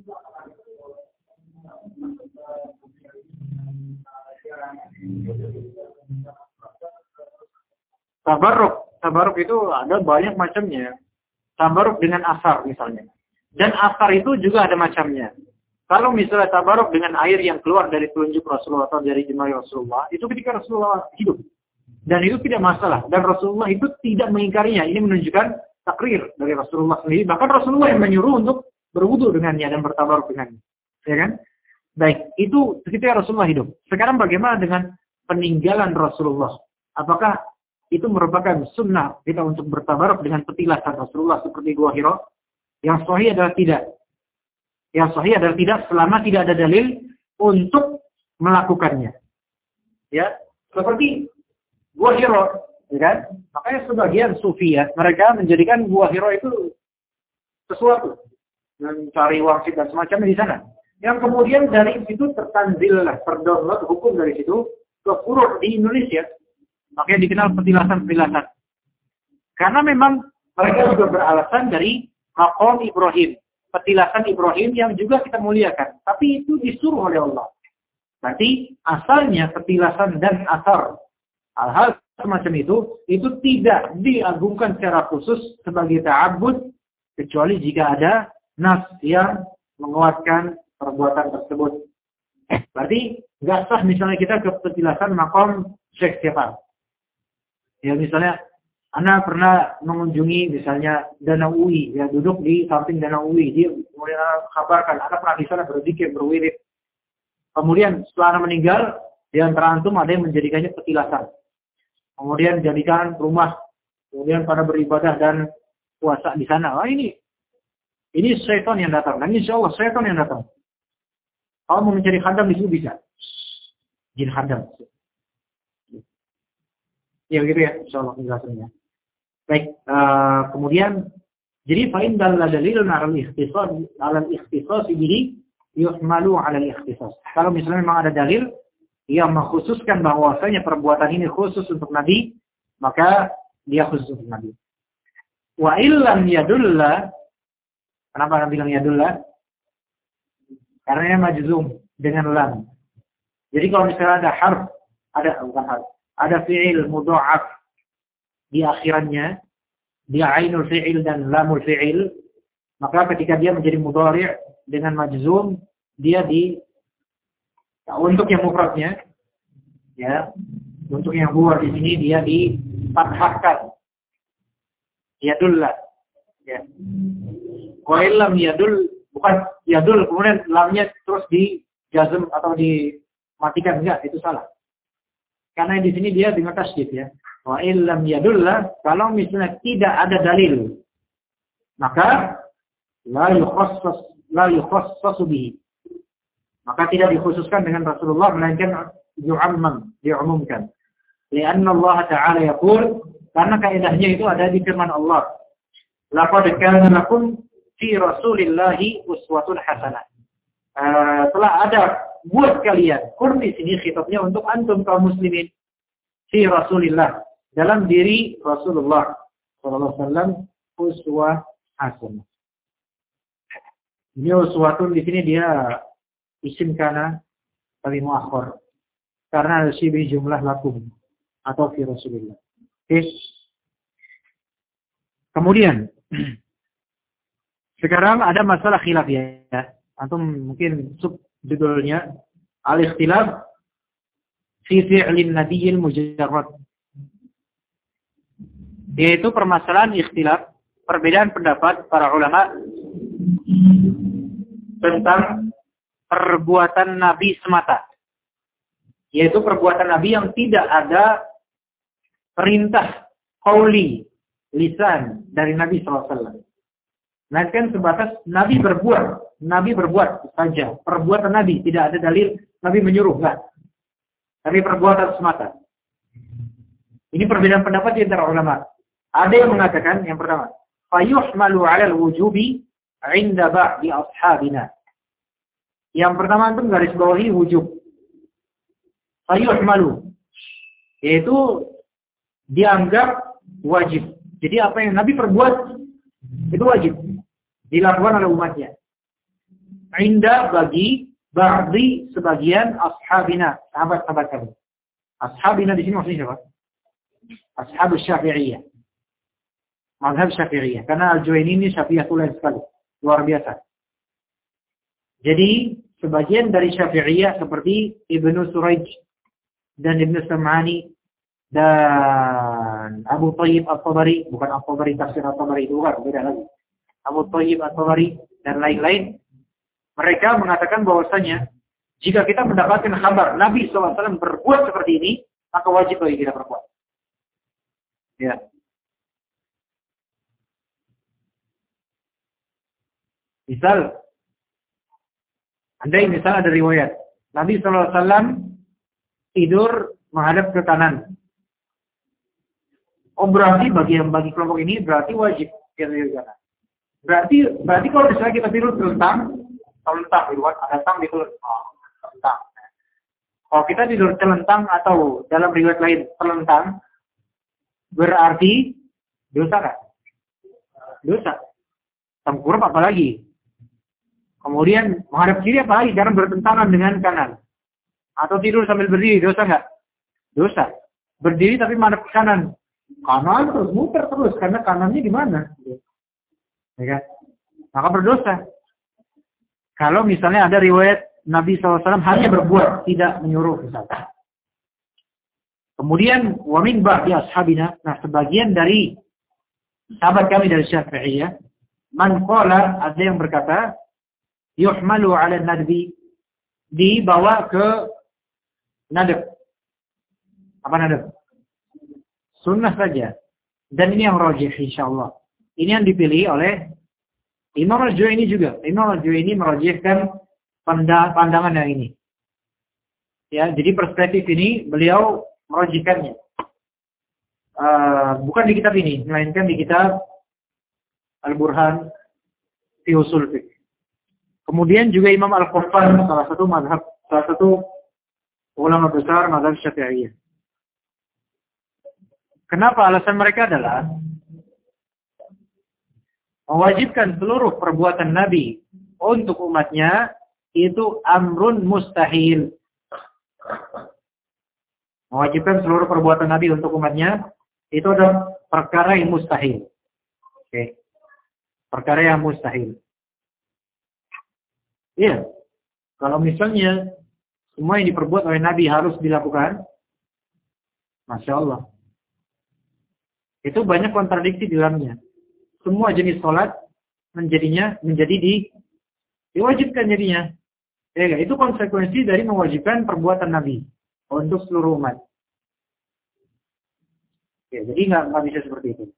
Tabarruk, tabarruk itu ada banyak macamnya. Tabarruk dengan asar misalnya. Dan asar itu juga ada macamnya. Kalau misalnya tabarruk dengan air yang keluar dari telunjuk Rasulullah atau dari jemari Rasulullah, itu ketika Rasulullah hidup. Dan itu tidak masalah. Dan Rasulullah itu tidak mengingkarinya. Ini menunjukkan takrir dari Rasulullah sendiri. Bahkan Rasulullah yang menyuruh untuk berwudu dengannya dan bertabarruk dengannya. Ya kan? Baik, itu ketika Rasulullah hidup. Sekarang bagaimana dengan peninggalan Rasulullah? Apakah itu merupakan sunnah kita untuk bertabarruk dengan petilasan Rasulullah seperti Gua Hira? Yang sahih adalah tidak. Yang sahih adalah tidak selama tidak ada dalil untuk melakukannya. Ya, seperti Gua Hira, ya kan? Makanya sebagian sufi ya, mereka menjadikan Gua Hira itu sesuatu, mencari wangsit dan semacamnya di sana. Yang kemudian dari situ tertanzil lah, terdownload hukum dari situ ke furu' di Indonesia. Makanya dikenal petilasan-petilasan. Karena memang mereka juga beralasan dari maqam Ibrahim. Petilasan Ibrahim yang juga kita muliakan. Tapi itu disuruh oleh Allah. Berarti asalnya petilasan dan asar. Hal-hal semacam itu, itu tidak diagungkan secara khusus sebagai ta'abbud. Kecuali jika ada nas yang menguatkan perbuatan tersebut. Berarti nggak sah misalnya kita ke petilasan maqam Syekh siapa. Ya misalnya, Anda pernah mengunjungi misalnya Danau Uwi, ya duduk di samping Danau Uwi, dia kemudian kabarkan, Anda pernah di sana berzikir, berwirid. Kemudian setelah Anda meninggal, di antara antum ada yang menjadikannya petilasan. Kemudian jadikan rumah, kemudian pada beribadah dan puasa di sana. Wah ini, ini syaitan yang datang. Dan insya Allah syaitan yang datang. Kalau mau mencari khadam di situ bisa. Jin khadam. Ya begitu ya, insya Allah penjelasannya. Baik, uh, kemudian jadi fa'in dalla dalilun 'ala al-ikhtisas 'ala al-ikhtisas bihi yuhmalu 'ala al-ikhtisas. Kalau misalnya memang ada dalil yang mengkhususkan bahwasanya perbuatan ini khusus untuk Nabi, maka dia khusus untuk Nabi. Wa illam yadulla, kenapa Nabi bilang yadulla? Karena dia majzum dengan lam. Jadi kalau misalnya ada harf, ada bukan harf, ada fi'il mudha'af di akhirannya, dia ainul fi'il dan lamul fi'il, maka ketika dia menjadi mudhari' dengan majzum, dia di nah, untuk yang mufradnya, ya, untuk yang buar di sini dia difathahkan. Yadullah. Ya. Wa illam yadul, bukan yadul kemudian lamnya terus di jazm atau dimatikan, enggak, itu salah. Karena di sini dia dengan tasydid ya. Wa illam yadullah, kalau misalnya tidak ada dalil, maka la yukhassas la yukhassasu bihi. Maka tidak dikhususkan dengan Rasulullah, melainkan yu'ammam, diumumkan. Lianna Allah Ta'ala yaqul, karena kaidahnya itu ada di firman Allah. Laqad kana lakum fi Rasulillahi uswatun hasanah. Uh, telah ada buat kalian, kur di sini khitabnya untuk antum kaum muslimin, fi Rasulillah, dalam diri Rasulullah sallallahu alaihi wasallam uswah hasanah. Ini uswatun di sini dia isim kana kali muakhir. Karena ada sibih jumlah lakum atau fi Rasulillah. Oke. Kemudian sekarang ada masalah khilaf ya. Antum mungkin subjudulnya al-ikhtilaf fi fi'lin nabiyil mujarrad. Yaitu permasalahan ikhtilaf, perbedaan pendapat para ulama tentang perbuatan Nabi semata. Yaitu perbuatan Nabi yang tidak ada perintah qauli, lisan dari Nabi shallallahu alaihi wasallam. Nah kan sebatas Nabi berbuat, Nabi berbuat saja. Perbuatan Nabi, tidak ada dalil Nabi menyuruh, enggak. Tapi perbuatan semata. Ini perbedaan pendapat di antara ulama. Ada yang mengatakan, yang pertama, fayuhmalu 'alal wujubi 'inda ba'di ashabina. Yang pertama itu garis bawahi wujub. Fayuhmalu, yaitu dianggap wajib. Jadi apa yang Nabi perbuat itu wajib dilakukan oleh umatnya. Inda bagi ba'di sebagian ashabina, sahabat-sahabat kami. Ashabina di sini maksudnya siapa? Ashabus Syafi'iyah. Mazhab Syafi'iyah. Karena Al-Juwaini ini Syafi'iyah tulen sekali. Luar biasa. Jadi sebagian dari Syafi'iyah seperti Ibnu Surayj dan Ibnu Sam'ani dan Abu Thayyib At-Tabari, bukan At-Tabari tafsir At-Tabari itu kan beda lagi. Abu Thayyib At-Tabari dan lain-lain, mereka mengatakan bahwasanya jika kita mendapatkan kabar Nabi shallallahu alaihi wasallam berbuat seperti ini, maka wajib bagi kita berbuat. Ya. Misal, andai misal ada riwayat Nabi shallallahu alaihi wasallam tidur menghadap ke kanan. Oh berarti bagi yang bagi kelompok ini berarti wajib kita tidur ke kanan. Berarti berarti kalau misalnya kita tidur terlentang, terlentang di luar ada tang di tulang, oh, terlentang. Kalau kita tidur terlentang atau dalam riwayat lain terlentang, berarti dosa kan? Dosa. Tengkurap apalagi. Kemudian menghadap kiri apalagi karena bertentangan dengan kanan. Atau tidur sambil berdiri, dosa nggak? Dosa. Berdiri tapi menghadap ke kanan. Kanan terus muter terus karena kanannya di mana? Ya kan? Maka berdosa. Kalau misalnya ada riwayat Nabi shallallahu alaihi wasallam hanya berbuat, tidak menyuruh misalnya. Kemudian wamin ba'di ashabina, nah sebagian dari sahabat kami dari Syafi'iyah, man qala, ada yang berkata, yuhmalu 'ala nadbi, dibawa ke nadab. Apa nadab? Sunnah saja. Dan ini yang rajih insyaallah. Ini yang dipilih oleh Imam Al-Juwaini juga. Imam Al-Juwaini merajihkan pandangan yang ini. Ya, jadi perspektif ini beliau merajihkannya. Uh, bukan di kitab ini, melainkan di kitab Al-Burhan fi Ushul Fiqh. Kemudian juga Imam Al-Qaffar, salah satu mazhab, salah satu ulama besar mazhab Syafi'iyah. Kenapa? Alasan mereka adalah mewajibkan seluruh perbuatan Nabi untuk umatnya itu amrun mustahil. Mewajibkan seluruh perbuatan Nabi untuk umatnya itu adalah perkara yang mustahil. Oke. Okay. Perkara yang mustahil. Iya. Kalau misalnya semua yang diperbuat oleh Nabi harus dilakukan, Masya Allah. Itu banyak kontradiksi di dalamnya. Semua jenis sholat menjadinya menjadi di diwajibkan jadinya. Ya, itu konsekuensi dari mewajibkan perbuatan Nabi untuk seluruh umat. Ya, jadi nggak nggak bisa seperti itu.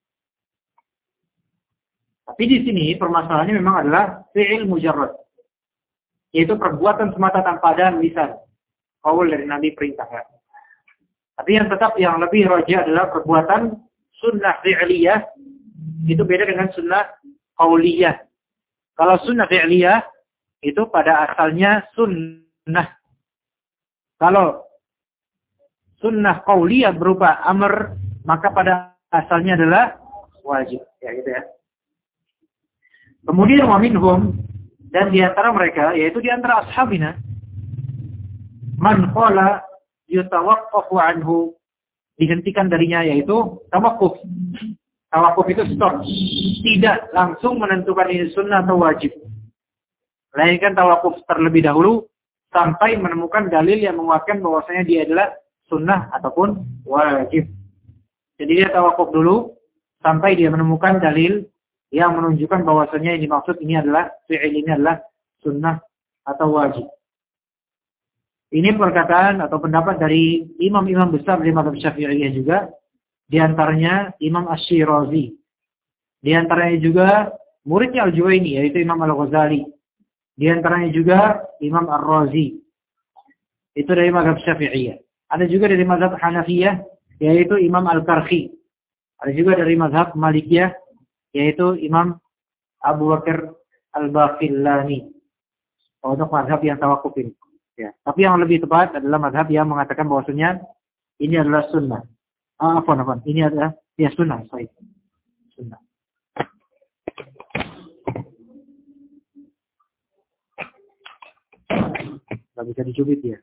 Tapi di sini permasalahannya memang adalah fi'il mujarrad, yaitu perbuatan semata tanpa ada lisan, qaul dari Nabi perintahkan. Tapi yang tetap yang lebih rajih adalah perbuatan sunnah fi'liyah, itu beda dengan sunnah qauliyah. Kalau sunnah fi'liyah itu pada asalnya sunnah. Kalau sunnah qauliyah berupa amr, maka pada asalnya adalah wajib. Ya gitu ya. Kemudian wa minhum, dan di antara mereka, yaitu di antara ashabina, man qala yutawaqqafu anhu, dihentikan darinya, yaitu tawaqquf. Tawakuf itu stop. Tidak langsung menentukan ini sunnah atau wajib. Melainkan tawakuf terlebih dahulu sampai menemukan dalil yang menguatkan bahwasanya dia adalah sunnah ataupun wajib. Jadi dia tawakuf dulu sampai dia menemukan dalil yang menunjukkan bahwasanya yang dimaksud ini adalah fi'il ini adalah sunnah atau wajib. Ini perkataan atau pendapat dari imam-imam besar dari mazhab Syafi'iyah juga. Di antaranya Imam Asy-Syirazi. Di antaranya juga muridnya Al-Juwaini, yaitu Imam Al-Ghazali. Di antaranya juga Imam Ar-Razi. Itu dari mazhab Syafi'iyah. Ada juga dari mazhab Hanafiyah, yaitu Imam Al-Karhi. Ada juga dari mazhab Malikiyah, yaitu Imam Abu Bakar Al-Baqillani. Untuk mazhab yang tawakuf ini. Ya. Tapi yang lebih tepat adalah mazhab yang mengatakan bahwasanya ini adalah sunnah. Ah, apa apa? Ini adalah ya sunnah, sorry. Sunnah. Tidak bisa dicubit ya.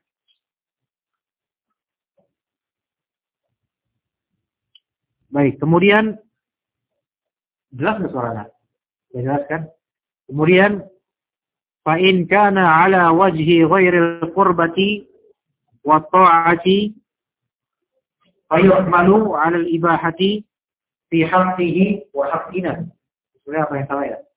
Baik, kemudian jelas nggak suaranya? Jelas kan? Kemudian fa in kana ala wajhi ghairil qurbati wa ta'ati fayuhmalu 'ala al-ibahati fi haqqihi wa haqqina. Sebenarnya apa yang salah ya?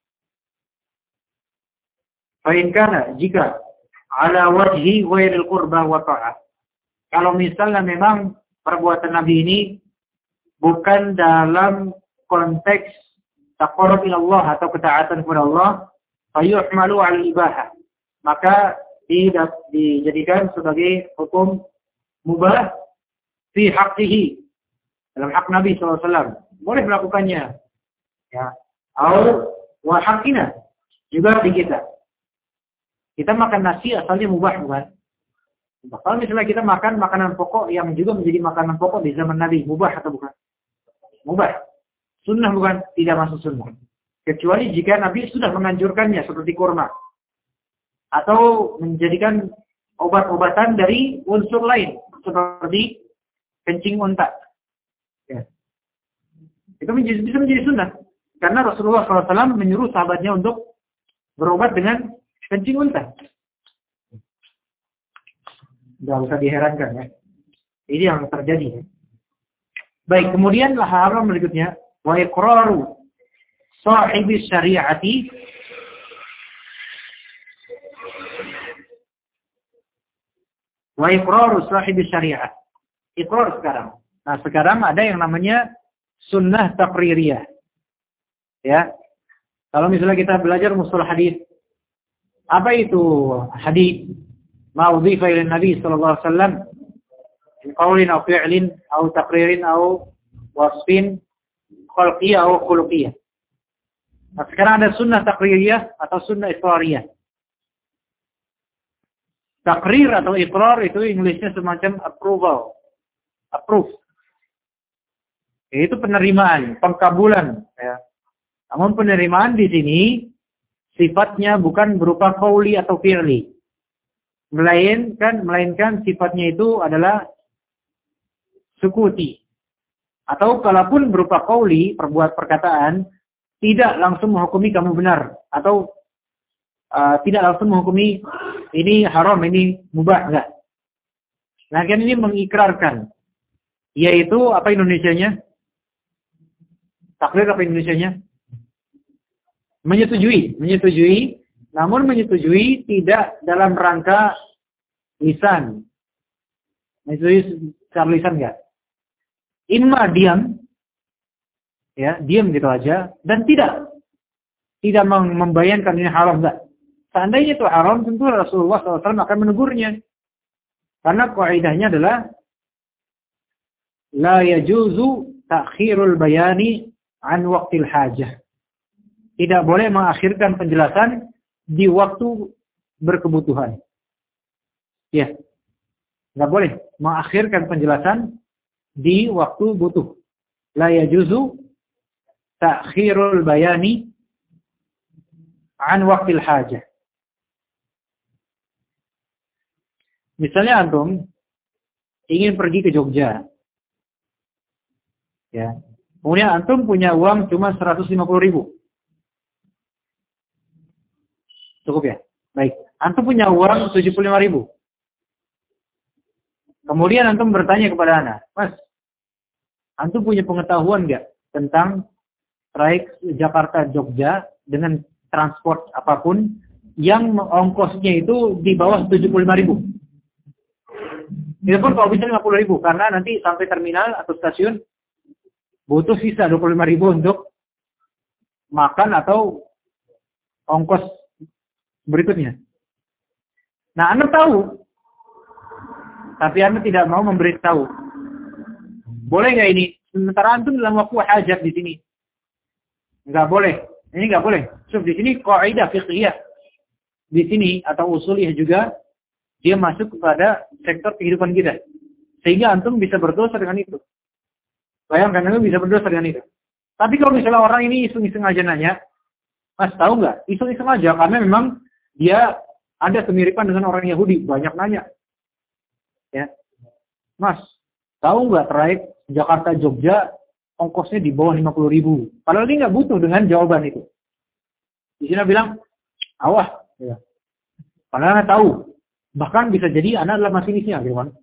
Fa in kana jika ala wajhi ghairil qurba wa ta'ah. Kalau misalnya memang perbuatan Nabi ini bukan dalam konteks taqarrub ila Allah atau ketaatan kepada Allah, fayuhmalu 'ala al-ibahah. Maka dijadikan sebagai hukum mubah fi haqqihi, dalam hak Nabi shallallahu alaihi wasallam boleh melakukannya, ya. Atau wa haqqina, juga di kita. Kita makan nasi asalnya mubah bukan? Kalau misalnya kita makan makanan pokok yang juga menjadi makanan pokok di zaman Nabi, mubah atau bukan? Mubah. Sunnah bukan? Tidak masuk sunnah. Kecuali jika Nabi sudah menganjurkannya seperti kurma, atau menjadikan obat-obatan dari unsur lain seperti kencing unta. Ya. Itu menjadi, bisa menjadi sunnah. Karena Rasulullah shallallahu alaihi wasallam menyuruh sahabatnya untuk berobat dengan kencing unta. Tidak usah diherankan ya. Ini yang terjadi. Ya. Baik, kemudian lah haram berikutnya. Wa iqraru sahibi syari'ati wa iqraru sahibi syari'ah. Iqrar sekarang. Nah, sekarang ada yang namanya sunnah taqririyah. Ya. Kalau misalnya kita belajar mustalah hadis, apa itu hadis? Ma udhifa ila Nabi sallallahu alaihi wasallam min qaulin aw fi'lin aw taqririn aw wasfin khalqiyyah aw khuluqiyyah. Nah, sekarang ada sunnah taqririyah atau sunnah iqrariyah. Takrir atau iqrar itu Inggrisnya semacam approval. Approve. Itu penerimaan, pengkabulan. Ya. Namun penerimaan di sini sifatnya bukan berupa qauli atau fi'li. Melainkan, melainkan sifatnya itu adalah sukuti. Atau kalaupun berupa qauli, perbuat perkataan, tidak langsung menghukumi kamu benar. Atau uh, tidak langsung menghukumi ini haram, ini mubah. Enggak. Nah, kan ini mengikrarkan. Yaitu apa Indonesianya? Takrir apa Indonesianya? Menyetujui, menyetujui, namun menyetujui tidak dalam rangka lisan. Menyetujui secara lisan enggak? Imma diam, ya diam gitu aja, dan tidak tidak membayangkan ini haram enggak. Seandainya itu haram, tentu Rasulullah shallallahu alaihi wasallam akan menegurnya. Karena kaidahnya adalah la yajuzu ta'khirul bayani an waqtil hajah. Tidak boleh mengakhirkan penjelasan di waktu berkebutuhan. Ya. Enggak boleh mengakhirkan penjelasan di waktu butuh. La yajuzu ta'khirul bayani an waqtil hajah. Misalnya antum ingin pergi ke Jogja. Ya. Kemudian antum punya uang cuma seratus lima puluh ribu. Cukup ya? Baik. Antum punya uang tujuh puluh lima ribu. Kemudian antum bertanya kepada ana, Mas, antum punya pengetahuan nggak tentang traik Jakarta-Jogja dengan transport apapun yang ongkosnya itu di bawah tujuh puluh lima ribu? Itu pun kalau bisa lima puluh ribu, karena nanti sampai terminal atau stasiun butuh sisa dua puluh lima ribu untuk makan atau ongkos berikutnya. Nah, Anda tahu, tapi Anda tidak mau memberitahu. Boleh nggak ini? Sementara antum dalam waktu hajat di sini. Nggak boleh. Ini nggak boleh. So, di sini kaidah fiqhiyah. Di sini atau usuliyah juga dia masuk kepada sektor kehidupan kita. Sehingga antum bisa berdosa dengan itu. Bayangkan, antum bisa berdosa dengan itu. Tapi kalau misalnya orang ini iseng-iseng aja nanya, Mas tahu nggak? Iseng-iseng aja karena memang dia ada kemiripan dengan orang Yahudi, banyak nanya. Ya, Mas, tahu nggak traik Jakarta-Jogja ongkosnya di bawah lima puluh ribu? Padahal dia nggak butuh dengan jawaban itu. Di sini bilang, awah. Ya. Padahal Anda tahu. Bahkan bisa jadi Anda adalah masinisnya, gitu kan?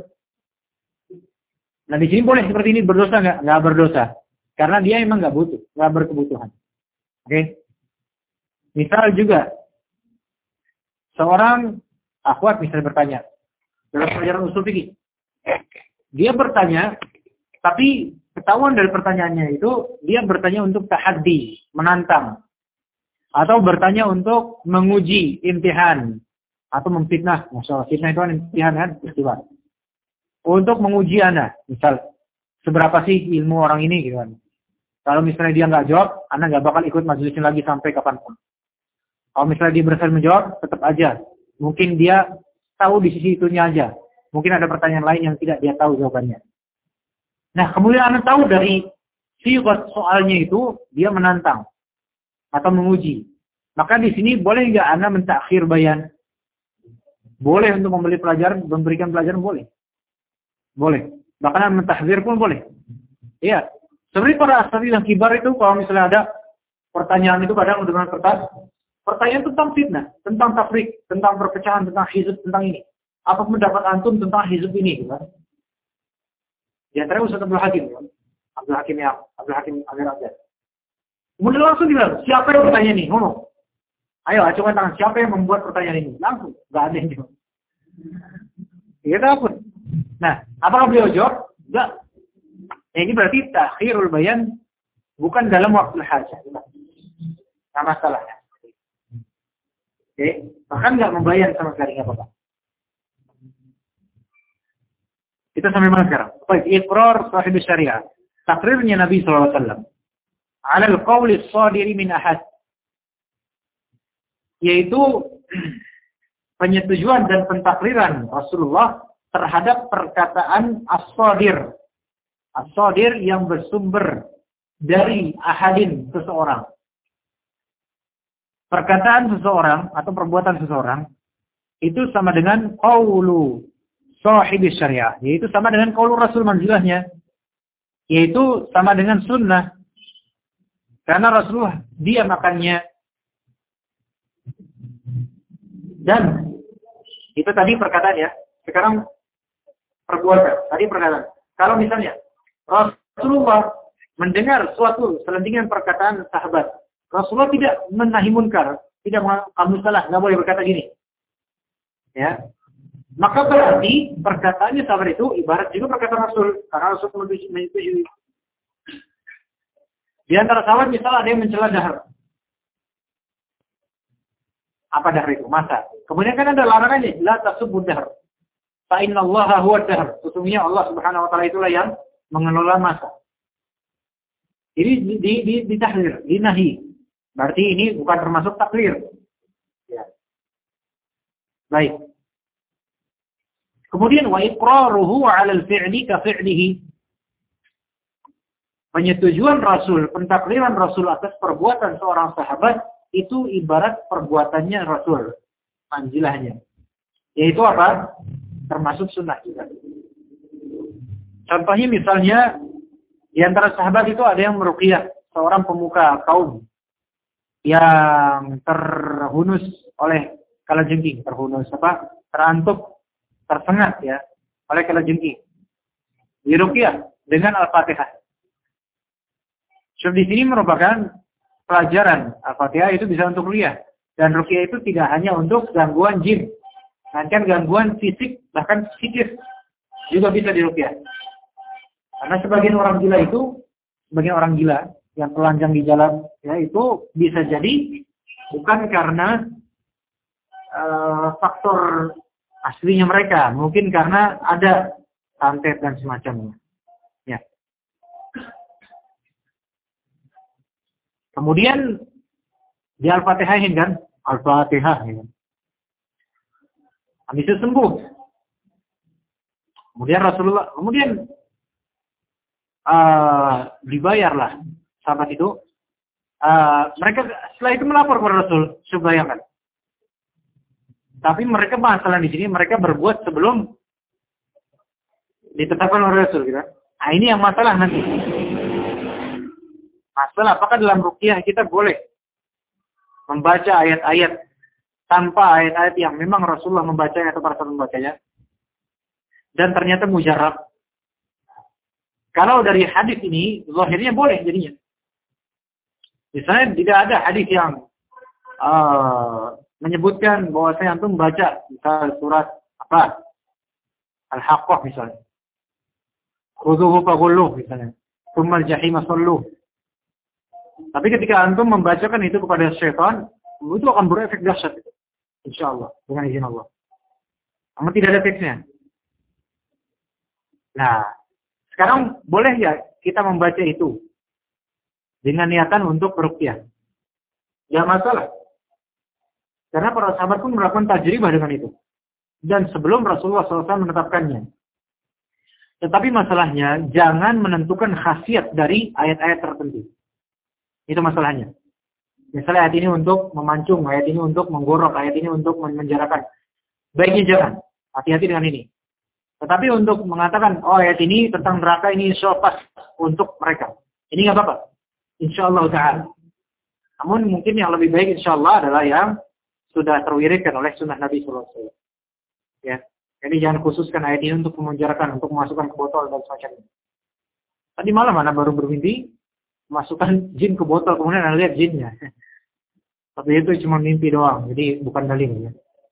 Nah di sini boleh seperti ini, berdosa nggak? Nggak berdosa. Karena dia emang nggak butuh, nggak berkebutuhan. Oke? Okay? Misal juga, seorang akhwat misalnya bertanya, dalam pelajaran usul fikih, dia bertanya, tapi ketahuan dari pertanyaannya itu, dia bertanya untuk tahaddi, menantang. Atau bertanya untuk menguji imtihan. Atau memfitnah. Masalah fitnah itu kan imtihan kan? Istilah. Untuk menguji Anda. Misal, seberapa sih ilmu orang ini? Gitu kan. Kalau misalnya dia nggak jawab, Anda nggak bakal ikut majelisnya lagi sampai kapanpun. Kalau misalnya dia berhasil menjawab, tetap aja. Mungkin dia tahu di sisi itunya aja. Mungkin ada pertanyaan lain yang tidak dia tahu jawabannya. Nah, kemudian Anda tahu dari sigat soalnya itu, dia menantang. Atau menguji. Maka di sini boleh nggak Anda mentakhir bayan? Boleh untuk membeli pelajaran, memberikan pelajaran boleh. Boleh. Bahkan mentahzir pun boleh. Iya. Sebenarnya para ashabi yang kibar itu kalau misalnya ada pertanyaan itu kadang dengan kertas, pertanyaan tentang fitnah, tentang tafrik, tentang perpecahan, tentang hizb, tentang ini. Apa pendapat antum tentang hizb ini? Kan? Di antara Ustaz Abdul Hakim. Kan? Abdul Hakim ya, Abdul Hakim Amir Abdul. Kemudian langsung bilang, siapa yang bertanya ini? Ngomong. Ayo, acungkan tangan. Siapa yang membuat pertanyaan ini? Langsung. Gak ada yang jawab. Iya takut. Nah, apakah beliau jawab? Enggak. Nah, ini berarti takhirul bayan bukan dalam waktu hajat. Nah, masalahnya. Oke. Bahkan nggak membayar sama sekali. Nggak apa-apa. Kita sampai mana sekarang? Baik. Iqrar sahib syariah. Takrirnya Nabi sallallahu alaihi wasallam. Ala al-qawli as-sadiri min ahad. Yaitu penyetujuan dan pentakriran Rasulullah terhadap perkataan as-sadir. As-sadir yang bersumber dari ahadin seseorang. Perkataan seseorang atau perbuatan seseorang itu sama dengan qaulu sahibis syariah. Yaitu sama dengan qaulu Rasul manzilahnya. Yaitu sama dengan sunnah. Karena Rasulullah dia makannya. Dan itu tadi perkataan ya. Sekarang perbuatan. Tadi perkataan. Kalau misalnya Rasulullah mendengar suatu selentingan perkataan sahabat, Rasulullah tidak menahi munkar, tidak kamu salah, nggak boleh berkata gini. Ya. Maka berarti perkataannya sahabat itu ibarat juga perkataan Rasul, karena Rasul menyetujui. Di antara sahabat misalnya ada yang mencela dahar. Apa dahar itu? Masa. Kemudian kan ada larangannya, la tasubbu dahar. Fa innallaha huwa dahar. Sesungguhnya Allah Subhanahu wa taala itulah yang mengelola masa. Ini di di ditahdir, dinahi. Berarti ini bukan termasuk taklir. Ya. Baik. Kemudian wa iqraruhu 'ala al-fi'li ka fi'lihi. Penyetujuan Rasul, pentakliran Rasul atas perbuatan seorang sahabat itu ibarat perbuatannya Rasul, manzilahnya. Yaitu apa? Termasuk sunnah juga. Contohnya misalnya Di antara sahabat itu ada yang meruqyah seorang pemuka kaum yang terhunus oleh kalajengking, terhunus apa? Terantuk, tersengat ya oleh kalajengking. Diruqyah dengan Al-Fatihah. So, di sini merupakan pelajaran Al-Fatihah itu bisa untuk ruqyah, dan ruqyah itu tidak hanya untuk gangguan jin, bahkan gangguan fisik bahkan psikis juga bisa diruqyah. Karena sebagian orang gila itu, sebagian orang gila yang telanjang di jalan, ya itu bisa jadi bukan karena uh, faktor aslinya mereka, mungkin karena ada santet dan semacamnya. Ya. Kemudian di Al-Fatihahin kan, Al-Fatihah. Ya. Habis itu sembuh. Kemudian Rasulullah, kemudian Uh, dibayarlah sahabat itu. Uh, mereka setelah itu melapor kepada Rasul, bayangkan. Tapi mereka masalah di sini mereka berbuat sebelum ditetapkan oleh Rasul, gitu. Nah, ini yang masalah nanti. Masalah apakah dalam ruqyah kita boleh membaca ayat-ayat tanpa ayat-ayat yang memang Rasulullah membacanya atau para sahabat membacanya, dan ternyata mujarab. Kalau dari hadis ini, zahirnya boleh jadinya. Misalnya tidak ada hadis yang uh, menyebutkan bahwa saya antum membaca misal surat apa? Al-Haqqah misalnya. Khudhuhu faghulluh misalnya. Tsumma al-jahima salluh. Tapi ketika antum membacakan itu kepada syaitan, itu akan berefek dahsyat. Insyaallah, dengan izin Allah. Namun tidak ada teksnya. Nah, sekarang boleh ya kita membaca itu dengan niatan untuk ruqyah? Ya masalah. Karena para sahabat pun melakukan tajribah dengan itu. Dan sebelum Rasulullah shallallahu alaihi wasallam menetapkannya. Tetapi masalahnya, jangan menentukan khasiat dari ayat-ayat tertentu. Itu masalahnya. Misalnya ayat ini untuk memancung, ayat ini untuk menggorok, ayat ini untuk menjarakan. Baiknya jangan. Hati-hati dengan ini. Tetapi untuk mengatakan, oh ayat ini tentang neraka ini insya Allah pas untuk mereka. Ini nggak apa-apa. Insya Allah ta'ala. Namun mungkin yang lebih baik insya Allah adalah yang sudah terwiridkan oleh sunnah Nabi shallallahu alaihi wasallam. Ya. Jadi jangan khususkan ayat ini untuk memenjarakan, untuk memasukkan ke botol dan semacamnya. Tadi malam anak baru bermimpi, masukkan jin ke botol, kemudian anak lihat jinnya. Tapi itu cuma mimpi doang, jadi bukan dalil ya.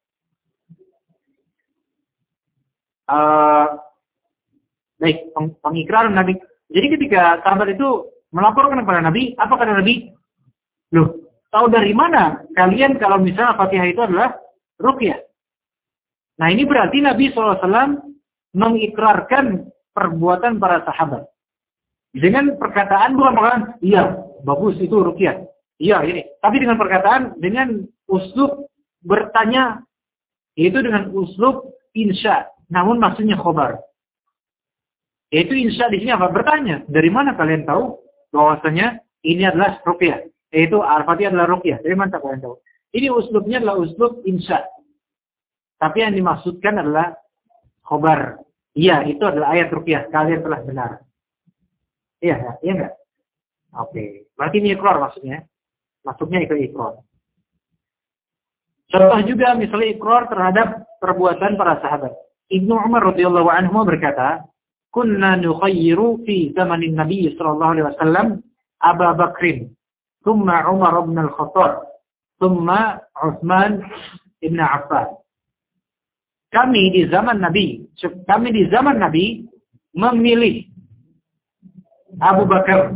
Uh, baik, peng pengikraran Nabi. Jadi ketika sahabat itu melaporkan kepada Nabi, apa kata Nabi? Loh, tahu dari mana kalian kalau misalnya Fatihah itu adalah ruqyah? Nah ini berarti Nabi shallallahu alaihi wasallam mengikrarkan perbuatan para sahabat. Dengan perkataan bukan perkataan, iya, bagus itu ruqyah. Iya ini. Tapi dengan perkataan, dengan uslub bertanya, yaitu dengan uslub insya. Namun maksudnya khobar. Yaitu insya di sini apa? Bertanya. Dari mana kalian tahu bahwasanya ini adalah ruqyah? Yaitu Al-Fatihah adalah ruqyah. Dari mana kalian tahu? Ini uslubnya adalah uslub insya. Tapi yang dimaksudkan adalah khobar. Iya, itu adalah ayat ruqyah. Kalian telah benar. Iya, iya enggak? Oke. Berarti ini ikrar maksudnya. Maksudnya itu ikrar. Contoh juga misalnya ikrar terhadap perbuatan para sahabat. Ibnu Umar radhiyallahu anhu berkata, "Kunna nukhayyiru fi zamanin Nabi sallallahu alaihi wasallam Abu Bakrin, thumma Umar ibn al-Khattab, thumma Utsman ibn Affan." Kami di zaman Nabi, kami di zaman Nabi memilih Abu Bakar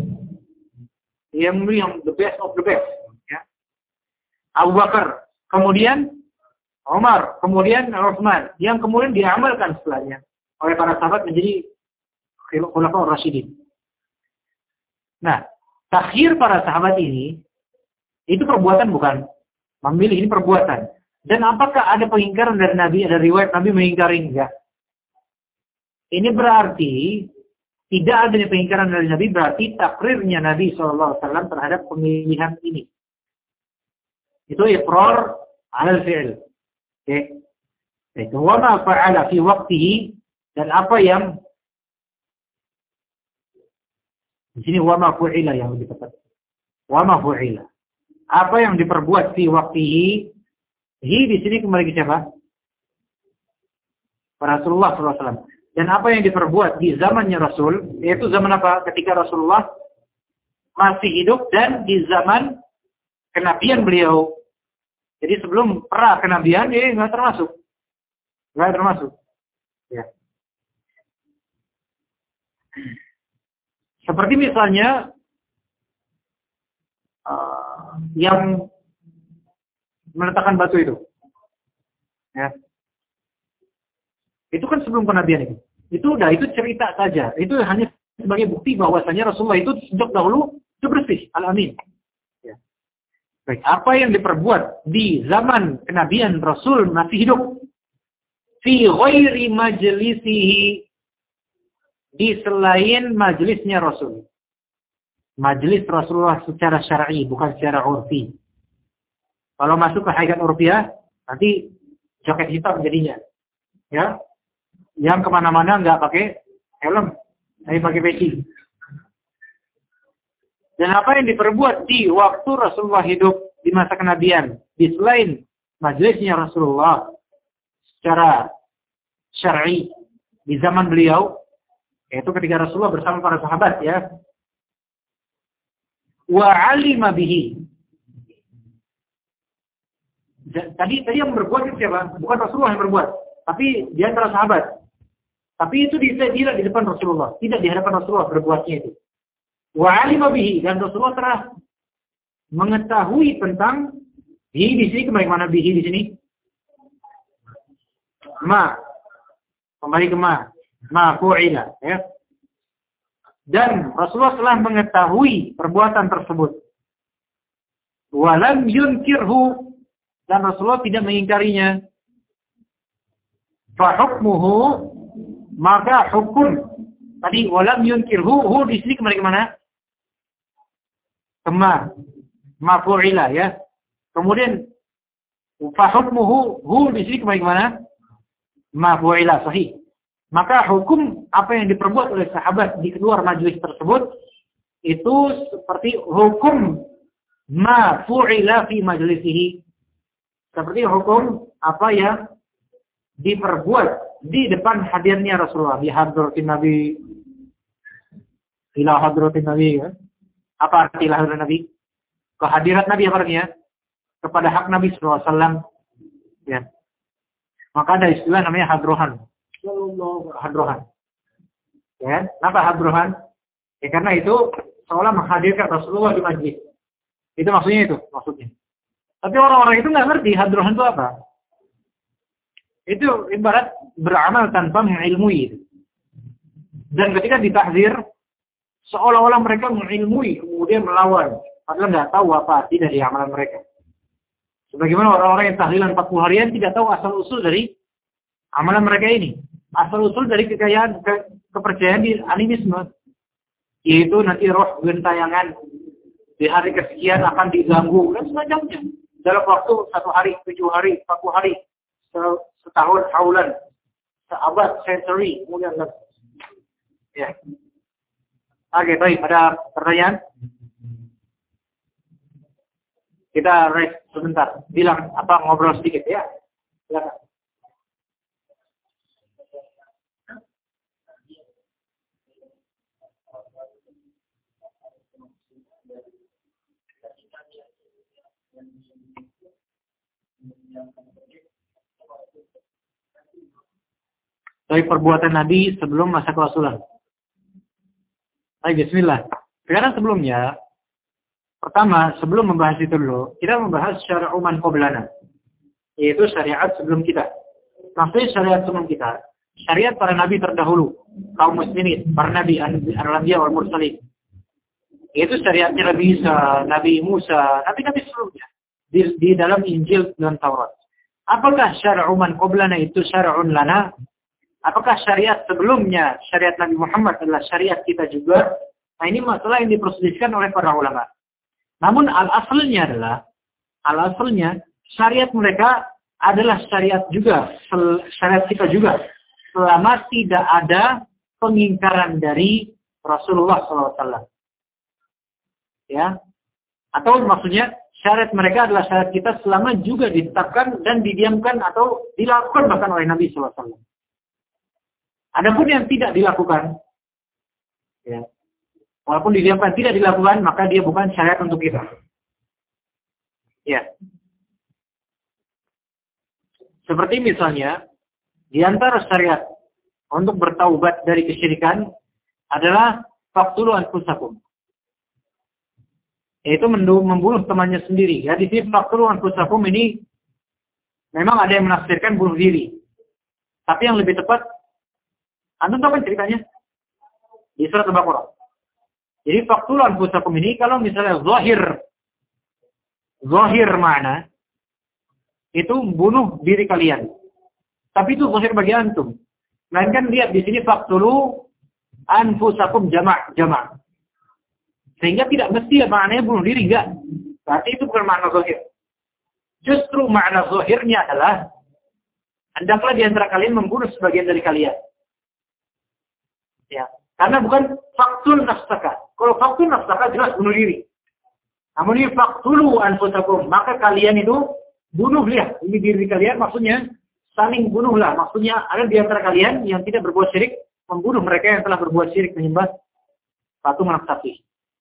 yang yang the best of the best, ya. Abu Bakar, kemudian Umar, kemudian Utsman, yang kemudian diamalkan setelahnya oleh para sahabat menjadi khulafaur rasyidin. Nah, takhir para sahabat ini itu perbuatan bukan memilih, ini perbuatan. Dan apakah ada pengingkaran dari Nabi, ada riwayat Nabi mengingkari? Enggak. Ini berarti tidak adanya pengingkaran dari Nabi, berarti takrirnya Nabi shallallahu alaihi wasallam terhadap pemilihan ini. Itu iqrar ala al-fi'l. Oke. Itu wa ma fa'ala fi waqtihi, dan apa yang Di sini wa ma fu'ila yang lebih tepat. Wa ma fu'ila. Apa yang diperbuat fi waqtihi? Hi di sini kembali ke siapa? Rasulullah sallallahu alaihi wasallam. Dan apa yang diperbuat di zamannya Rasul, yaitu zaman apa? Ketika Rasulullah masih hidup dan di zaman kenabian beliau. Jadi sebelum pra kenabian, dia nggak termasuk. Nggak termasuk. Ya. Seperti misalnya uh, yang meletakkan batu itu. Ya. Itu kan sebelum kenabian itu. Itu udah, itu cerita saja. Itu hanya sebagai bukti bahwasanya Rasulullah itu sejak dahulu itu bersih, al-amin. Ya. Baik, apa yang diperbuat di zaman kenabian Rasul masih hidup, fi ghairi majlisihi, di selain majelisnya Rasul. Majelis Rasulullah secara syar'i, bukan secara urfi. Kalau masuk ke hakikat urfiah, nanti jaket hitam jadinya. Ya. Yang kemana-mana nggak pakai helm, tapi pakai peci. Dan apa yang diperbuat di waktu Rasulullah hidup di masa kenabian, di selain majelisnya Rasulullah secara syar'i di zaman beliau, yaitu ketika Rasulullah bersama para sahabat, ya. Wa alima bihi. Tadi tadi yang berbuat itu siapa? Bukan Rasulullah yang berbuat, tapi di antara sahabat. Tapi itu tidak di depan Rasulullah, tidak di hadapan Rasulullah berbuatnya itu. Wa alima bihi, dan Rasulullah telah mengetahui tentang bihi di sini. Kembali mana bihi di sini? Ma, kembali ke ma, ma fu'ila, ya. Dan Rasulullah telah mengetahui perbuatan tersebut. Walam yunkirhu, dan Rasulullah tidak mengingkarinya. Fa hukmuhu, maka hukum tadi walam yunkirhu, hu di sini kembali ke mana? Kema, ma fu'ila, ya. Kemudian fa hukmuhu, hu di sini kembali ke mana? Ma fu'ila, sahih. Maka hukum apa yang diperbuat oleh sahabat di keluar majelis tersebut itu seperti hukum ma fu'ila fi majlisihi. Seperti hukum apa yang diperbuat di depan hadirnya Rasulullah, di hadratin Nabi, ila hadratin Nabi, ya. Apa arti lahir Nabi? Kehadiran Nabi apa artinya? Kepada hak Nabi sallallahu alaihi wasallam, ya. Maka ada istilah namanya hadrohan. Hadrohan. Ya, kenapa hadrohan? Ya karena itu seolah menghadirkan Rasulullah di majlis. Itu maksudnya itu, maksudnya. Tapi orang-orang itu nggak ngerti hadrohan itu apa. Itu ibarat beramal tanpa mengilmui. Dan ketika ditahzir, seolah-olah mereka mengilmui, kemudian melawan. Padahal nggak tahu apa arti dari amalan mereka. Sebagaimana orang-orang yang tahlilan empat puluh harian tidak tahu asal-usul dari amalan mereka ini. Asal-usul dari kekayaan, ke, kepercayaan di animisme. Yaitu nanti roh gentayangan di hari kesekian akan diganggu, dan semacamnya. Dalam waktu satu hari, tujuh hari, empat puluh hari, setahun, haulan, seabad, century, kemudian ya. Oke, baik. Ada pertanyaan? Kita rest sebentar. Bilang apa, ngobrol sedikit ya. Silakan. Dari perbuatan Nabi sebelum masa kerasulan. Baik, bismillah. Sekarang sebelumnya, pertama, sebelum membahas itu dulu, kita membahas syari'u man qablana, yaitu syariat sebelum kita. Maksudnya syariat sebelum kita, syariat para nabi terdahulu, kaum muslimin, para nabi, al-anbiya wal mursalin. Yaitu syariatnya Nabi Isa, Nabi Musa, nabi-nabi sebelumnya di, di dalam Injil dan Taurat. Apakah syari'u man qablana itu syari'un lana? Apakah syariat sebelumnya, syariat Nabi Muhammad adalah syariat kita juga? Nah, ini masalah yang diperselisihkan oleh para ulama. Namun al-aslnya adalah, al-aslnya syariat mereka adalah syariat juga, syariat kita juga. Selama tidak ada pengingkaran dari Rasulullah shallallahu alaihi wasallam. Ya. Atau maksudnya syariat mereka adalah syariat kita selama juga ditetapkan dan didiamkan atau dilakukan bahkan oleh Nabi sallallahu alaihi wasallam. Adapun yang tidak dilakukan, ya, walaupun didiamkan tidak dilakukan, maka dia bukan syariat untuk kita. Ya. Seperti misalnya, di antara syariat untuk bertaubat dari kesyirikan adalah faqtulu anfusakum. Yaitu membunuh temannya sendiri. Ya, di sini faqtulu anfusakum ini memang ada yang menafsirkan bunuh diri. Tapi yang lebih tepat, antum tahu kan ceritanya? Di surat Al-Baqarah. Jadi faqtulu anfusakum ini kalau misalnya zahir zahir mana itu bunuh diri kalian. Tapi itu zahir bagi antum. Melainkan lihat di sini faqtulu anfusakum jama' jama'. Sehingga tidak mesti maknanya bunuh diri, enggak. Berarti itu bukan makna zahir. Justru makna zahirnya adalah hendaklah di antara kalian membunuh sebagian dari kalian. Ya, karena bukan faktul nafsaka. Kalau faktul nafsaka jelas bunuh diri. Namun ini faqtulu anfusakum, maka kalian itu bunuh lihat. Ini diri kalian maksudnya saling bunuhlah. Maksudnya ada di antara kalian yang tidak berbuat syirik membunuh mereka yang telah berbuat syirik menyembah patung anak sapi.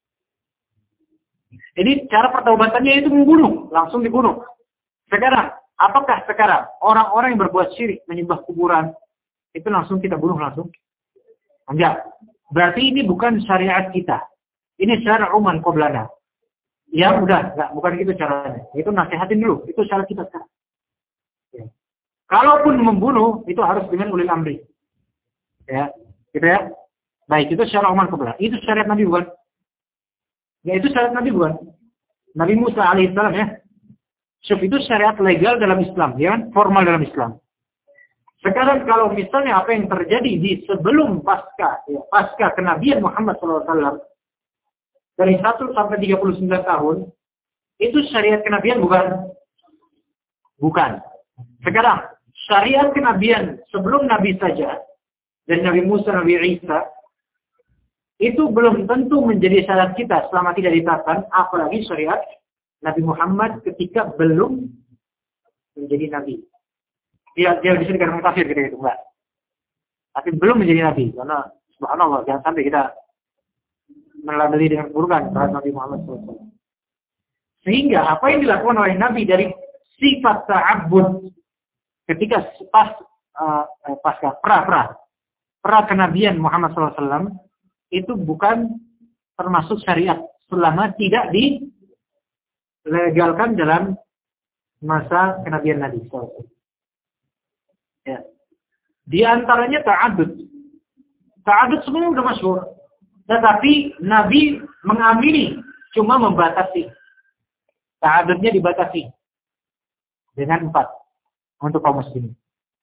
Jadi cara pertaubatannya itu membunuh, langsung dibunuh. Sekarang, apakah sekarang orang-orang yang berbuat syirik menyembah kuburan itu langsung kita bunuh langsung? Enggak. Berarti ini bukan syariat kita. Ini syariat uman qoblana. Ya udah, enggak, bukan gitu caranya. Itu nasihatin dulu, itu syariat kita sekarang. Ya. Kalaupun membunuh itu harus dengan ulil amri. Ya, gitu ya. Baik, itu syariat uman qoblana. Itu syariat Nabi bukan? Ya itu syariat Nabi bukan? Nabi Musa alaihissalam ya. Syuf itu syariat legal dalam Islam, ya kan? Formal dalam Islam. Sekarang kalau misalnya apa yang terjadi di sebelum pasca, ya, pasca kenabian Muhammad shallallahu alaihi wasallam dari satu sampai tiga puluh sembilan tahun, itu syariat kenabian bukan? Bukan. Sekarang, syariat kenabian sebelum Nabi saja, dari Nabi Musa, Nabi Isa, itu belum tentu menjadi syariat kita selama tidak ditetapkan, apalagi syariat Nabi Muhammad ketika belum menjadi Nabi. Dia, dia bisa dikatakan kafir gitu, gitu enggak. Tapi belum menjadi Nabi, karena subhanallah, jangan sampai kita melabeli dengan keburukan terhadap Nabi Muhammad shallallahu alaihi wasallam. Sehingga apa yang dilakukan oleh Nabi dari sifat ta'abbud ketika pas uh, pasca pra-pra pra kenabian Muhammad shallallahu alaihi wasallam itu bukan termasuk syariat selama tidak dilegalkan dalam masa kenabian Nabi shallallahu alaihi wasallam. Ya. Di antaranya ta'addud. Ta'addud sebenarnya sudah masyhur. Tetapi Nabi mengamini, cuma membatasi. Ta'addudnya dibatasi dengan empat untuk kaum muslimin.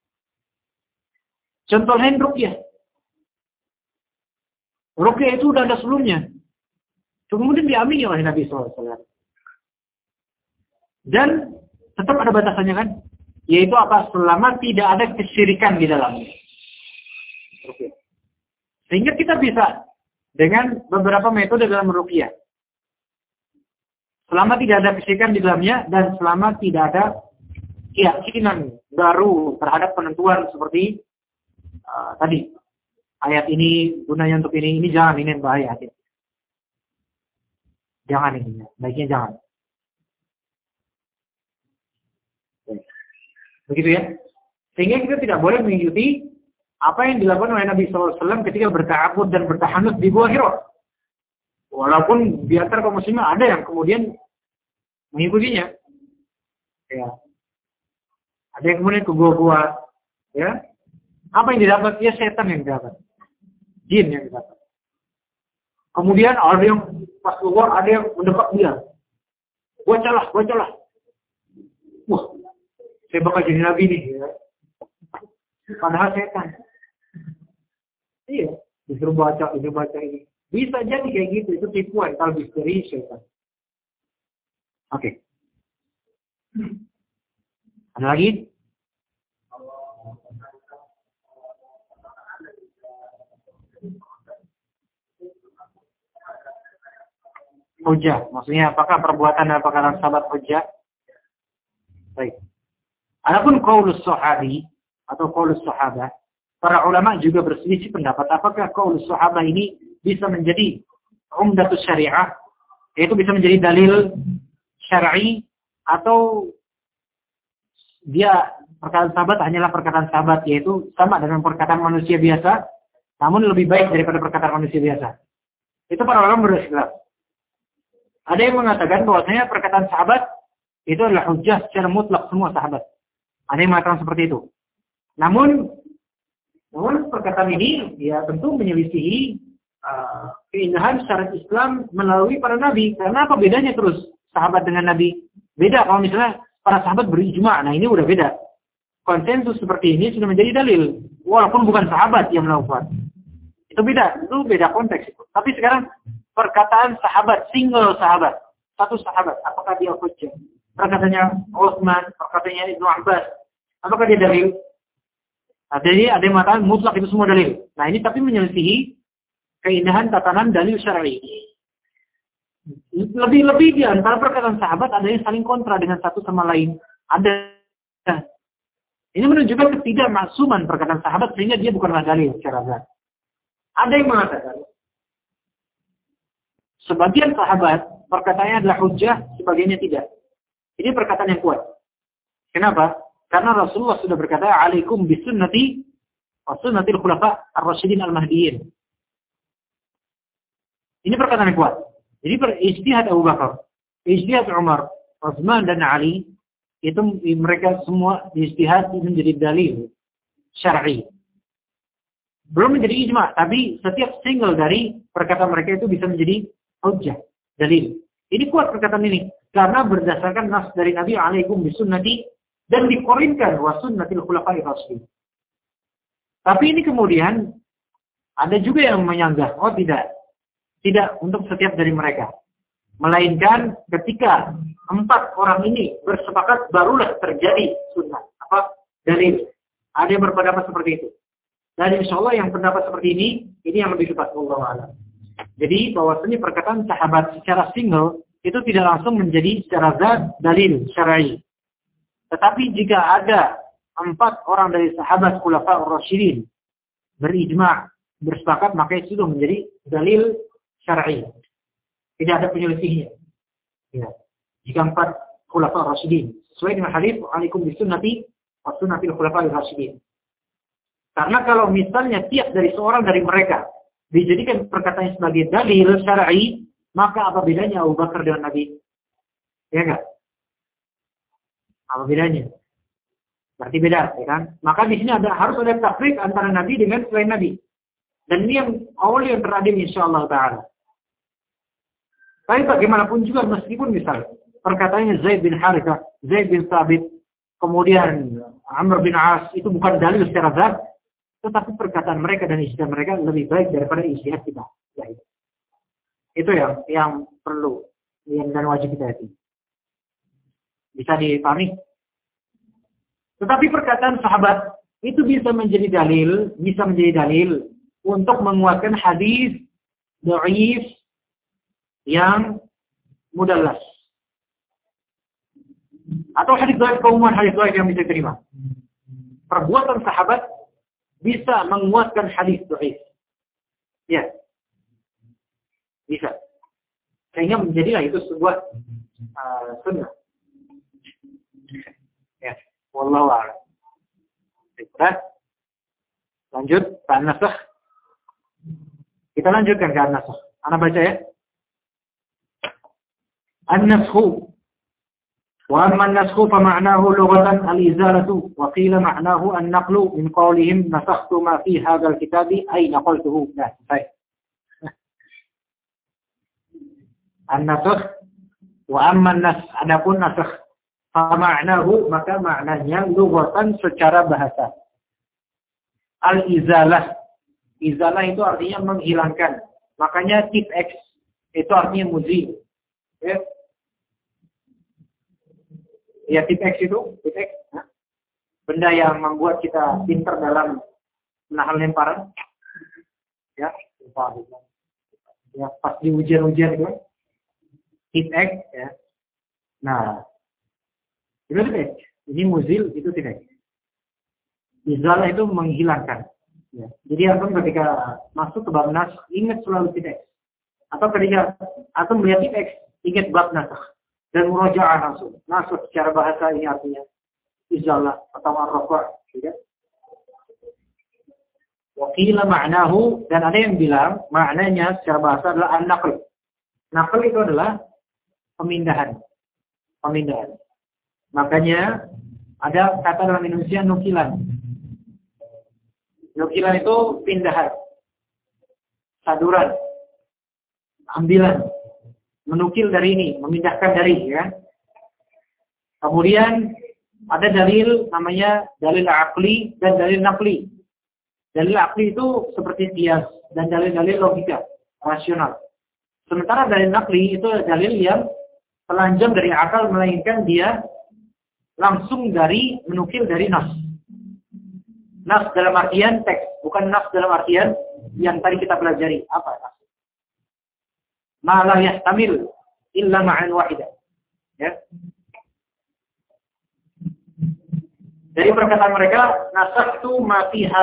Contoh lain ruqyah. Ruqyah itu sudah ada sebelumnya. Kemudian diamini oleh Nabi shallallahu alaihi wasallam. Dan tetap ada batasannya kan? Yaitu apa? Selama tidak ada kesyirikan di dalamnya. Ruqyah. Sehingga kita bisa dengan beberapa metode dalam ruqyah. Selama tidak ada kesyirikan di dalamnya dan selama tidak ada keyakinan baru terhadap penentuan seperti uh, tadi. Ayat ini gunanya untuk ini, ini jangan, ini yang bahaya. Jangan ini, baiknya jangan. Begitu ya. Sehingga kita tidak boleh mengikuti apa yang dilakukan oleh Nabi shallallahu alaihi wasallam ketika berta'abbud dan bertahanut di Gua Hira. Walaupun di antara kaum muslimin ada yang kemudian mengikutinya. Ya. Ada yang kemudian ke gua-gua. Ya. Apa yang didapat? Ya setan yang didapat. Jin yang didapat. Kemudian ada yang pas keluar, ada yang mendekat dia. Bacalah, bacalah. Wah, saya bakal jadi nabi nih. Ya. Padahal setan. Iya, disuruh baca, disuruh baca ini. Bisa jadi kayak gitu, itu tipuan talbis dari setan. Oke. Okay. Ada lagi? hujjah. Maksudnya apakah perbuatan dan perkataan sahabat hujjah? Baik. Adapun qaulus sahabi atau qaulus sahabah, para ulama juga berselisih pendapat apakah qaulus sahabah ini bisa menjadi umdatus syariah, yaitu bisa menjadi dalil syar'i, atau dia perkataan sahabat hanyalah perkataan sahabat, yaitu sama dengan perkataan manusia biasa, namun lebih baik daripada perkataan manusia biasa. Itu para ulama berselisih. Ada yang mengatakan bahwasanya perkataan sahabat itu adalah hujjah secara mutlak semua sahabat. Ada yang mengatakan seperti itu. Namun, namun perkataan ini ya tentu menyelisihi uh, keindahan syariat Islam melalui para nabi. Karena apa bedanya terus sahabat dengan nabi? Beda kalau misalnya para sahabat berijma. Nah ini udah beda. Konsensus seperti ini sudah menjadi dalil. Walaupun bukan sahabat yang melakukan. Itu beda. Itu beda konteks itu. Tapi sekarang perkataan sahabat, single sahabat. Satu sahabat. Apakah dia hujjah? Perkataannya Utsman, perkataannya Ibnu Abbas. Apakah dia dalil? Nah, jadi ada yang mengatakan mutlak itu semua dalil. Nah ini tapi menyelisihi keindahan tatanan dalil syar'i. Lebih-lebih di antara perkataan sahabat ada yang saling kontra dengan satu sama lain. Ada. Ini menunjukkan ketidakmaksuman perkataan sahabat sehingga dia bukanlah dalil secara zat. Ada yang mengatakan sebagian sahabat perkataannya adalah hujjah, sebagiannya tidak. Ini perkataan yang kuat. Kenapa? Karena Rasulullah sudah berkata, "Alaikum bisunnati wa sunnatil khulafa ar-rasyidin al-mahdiyyin." Ini perkataan yang kuat. Jadi ijtihad Abu Bakar, ijtihad Umar, Utsman dan Ali, itu mereka semua ijtihad menjadi dalil syar'i. Belum menjadi ijma, tapi setiap single dari perkataan mereka itu bisa menjadi hujjah, dalil. Ini kuat perkataan ini karena berdasarkan nas dari Nabi alaikum bisunnati dan dikorinkan wa sunnatil khulafa'ir rasyidin. Tapi ini kemudian ada juga yang menyanggah, oh tidak. Tidak untuk setiap dari mereka. Melainkan ketika empat orang ini bersepakat barulah terjadi sunnah. Apa? Dalil. Ada yang berpendapat seperti itu. Dan insya Allah yang pendapat seperti ini, ini yang lebih tepat. Wallahu a'lam. Jadi bahwasanya perkataan sahabat secara single itu tidak langsung menjadi secara zat dalil syar'i. Tetapi jika ada empat orang dari sahabat khulafa'ur rasyidin berijma' bersepakat, maka itu sudah menjadi dalil syar'i. Tidak ada penyelisihnya. Ya. Jika empat khulafa'ur rasyidin sesuai dengan hadis alaikum bisunnati wa sunnatil khulafa'ir rasyidin. Karena kalau misalnya tiap dari seorang dari mereka dijadikan perkataannya sebagai dalil syar'i, maka apa bedanya Abu Bakar dengan Nabi? Ya enggak? Apa bedanya? Berarti beda, ya kan? Maka di sini ada harus ada tafriq antara Nabi dengan selain Nabi. Dan ini yang awal yang teradil insyaallah ta'ala. Tapi bagaimanapun juga meskipun misal perkataannya Zaid bin Harithah, Zaid bin Thabit, kemudian Amr bin As itu bukan dalil secara zat, tetapi perkataan mereka dan ijtihad mereka lebih baik daripada ijtihad kita. Ya, itu. Itu yang yang perlu yang dan wajib kita hati. Bisa dipahami? Tetapi perkataan sahabat itu bisa menjadi dalil, bisa menjadi dalil untuk menguatkan hadis dhaif yang mudallas. Atau hadis dhaif keumuman, hadis dhaif yang bisa diterima. Perbuatan sahabat bisa menguatkan hadis dhaif. Ya. Bisa. Sehingga menjadilah itu sebuah uh, sunnah. Ya. Wallahu a'lam. Baik, lanjut ke an-nasakh. Kita lanjutkan ke an-nasakh. Ana baca ya. An-nasakh. Wa amma an-nasakh fa ma'nahu lughatan al-izalatu wa qila ma'nahu an-naqlu min qawlihim nasakhtu ma fi hadzal kitabi ay naqaltuhu. Nah, baik. An-nasakh wa amma an-nasakh, adapun nasakh fa ma'nahu maka maknanya lughatan secara bahasa. Al-izalah. Izalah itu artinya menghilangkan. Makanya tip X itu artinya muzil. Ya. Ya tip X itu, tip X. Nah, benda yang membuat kita pintar dalam menahan lemparan. Ya, ya pas di ujian-ujian itu. tip X ya. Nah, itu tip X. Ini muzil, itu tip X. Izalah itu menghilangkan. Ya. Jadi antum ketika masuk ke bab nas, ingat selalu tip X. Atau ketika antum melihat tip X, ingat bab nasakh dan murajaah langsung. Nasakh secara bahasa ini artinya izalah atau ar-rafa', ya. Wakila ma'nahu, dan ada yang bilang maknanya secara bahasa adalah an-naql. Naql itu adalah pemindahan. Pemindahan. Makanya ada kata dalam Indonesia nukilan. Nukilan itu pindahan. Saduran. Ambilan. Menukil dari ini, memindahkan dari, ya. Kemudian ada dalil namanya dalil aqli dan dalil naqli. Dalil akli itu seperti kias dan dalil-dalil logika, rasional. Sementara dalil nakli itu dalil yang telanjang dari akal, melainkan dia langsung dari menukil dari nas. Nas dalam artian teks, bukan nas dalam artian yang tadi kita pelajari. Apa nas? Ma la yahtamil illa ma'an wahidah. Ya. Dari perkataan mereka, nasakhtu ma fiha.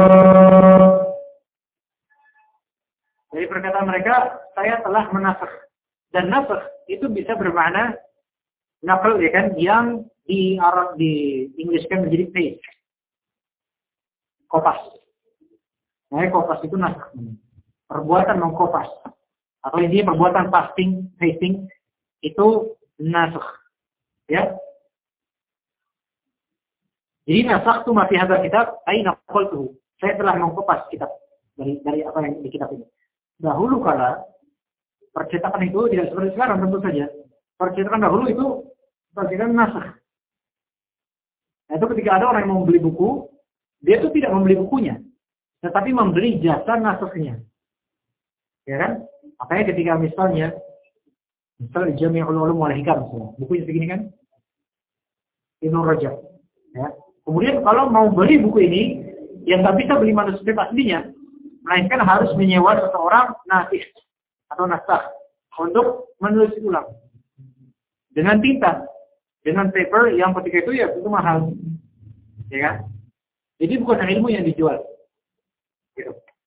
Dari perkataan mereka, saya telah menasakh. Dan nasakh itu bisa bermakna naql, ya kan, yang di Arab di Inggriskan menjadi paste. Kopas. Nah, kopas itu nasakh. Perbuatan mengkopas. Atau intinya perbuatan pasting, pasting itu nasakh. Ya. Jadi nasakhtu ma fi hadzal kitab ay naqaltuhu. Saya telah mengkopas kitab dari dari apa yang di kitab ini. Dahulu kala percetakan itu tidak seperti sekarang, tentu saja. Percetakan dahulu itu percetakan nasakh. Nah, itu ketika ada orang yang mau membeli buku, dia itu tidak membeli bukunya, tetapi membeli jasa nasakhnya. Ya kan? Makanya ketika misalnya misalnya Jami'ul Ulum wal Hikam, bukunya segini kan? Ibnu Rajab. Ya. Kemudian kalau mau beli buku ini, yang nggak bisa beli manuskrip aslinya, melainkan harus menyewa seseorang nasikh atau nasakh untuk menulis ulang dengan tinta, dengan paper yang ketika itu ya itu mahal, ya kan? Jadi bukan ilmu yang dijual, gitu.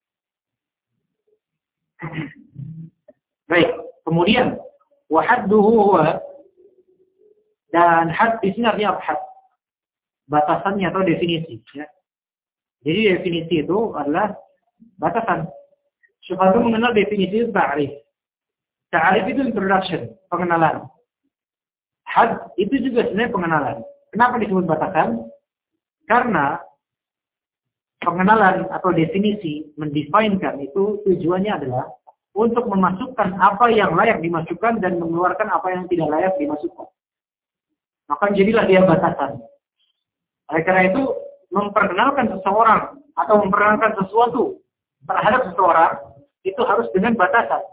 Baik, kemudian wahadduhu huwa, dan had di sini artinya apa? Had, batasannya atau definisi, ya. Jadi definisi itu adalah batasan. Supaya mengenal definisi itu ta'rif. Ta'rif itu introduction, pengenalan. Had itu juga sebenarnya pengenalan. Kenapa disebut batasan? Karena pengenalan atau definisi mendefinkan itu tujuannya adalah untuk memasukkan apa yang layak dimasukkan dan mengeluarkan apa yang tidak layak dimasukkan. Maka jadilah dia batasan. Oleh karena itu, memperkenalkan seseorang atau memperkenalkan sesuatu terhadap seseorang itu harus dengan batasan.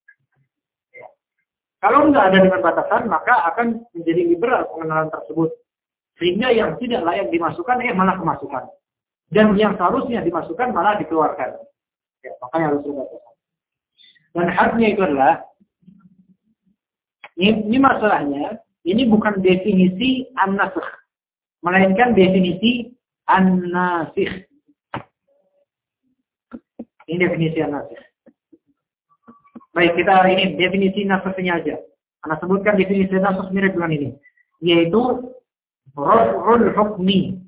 Kalau nggak ada dengan batasan, maka akan menjadi liberal pengenalan tersebut. Sehingga yang tidak layak dimasukkan, eh malah kemasukan. Dan yang seharusnya dimasukkan, malah dikeluarkan. Ya, makanya harus ada batasan. Dan hadnya itu adalah, ini, ini masalahnya, ini bukan definisi an-nasakh, melainkan definisi an-nasikh. Ini definisi an-nasikh. Baik, kita ini definisi nasakhnya aja. Anda sebutkan definisi nasakh mirip dengan ini, yaitu raf'ul hukmi.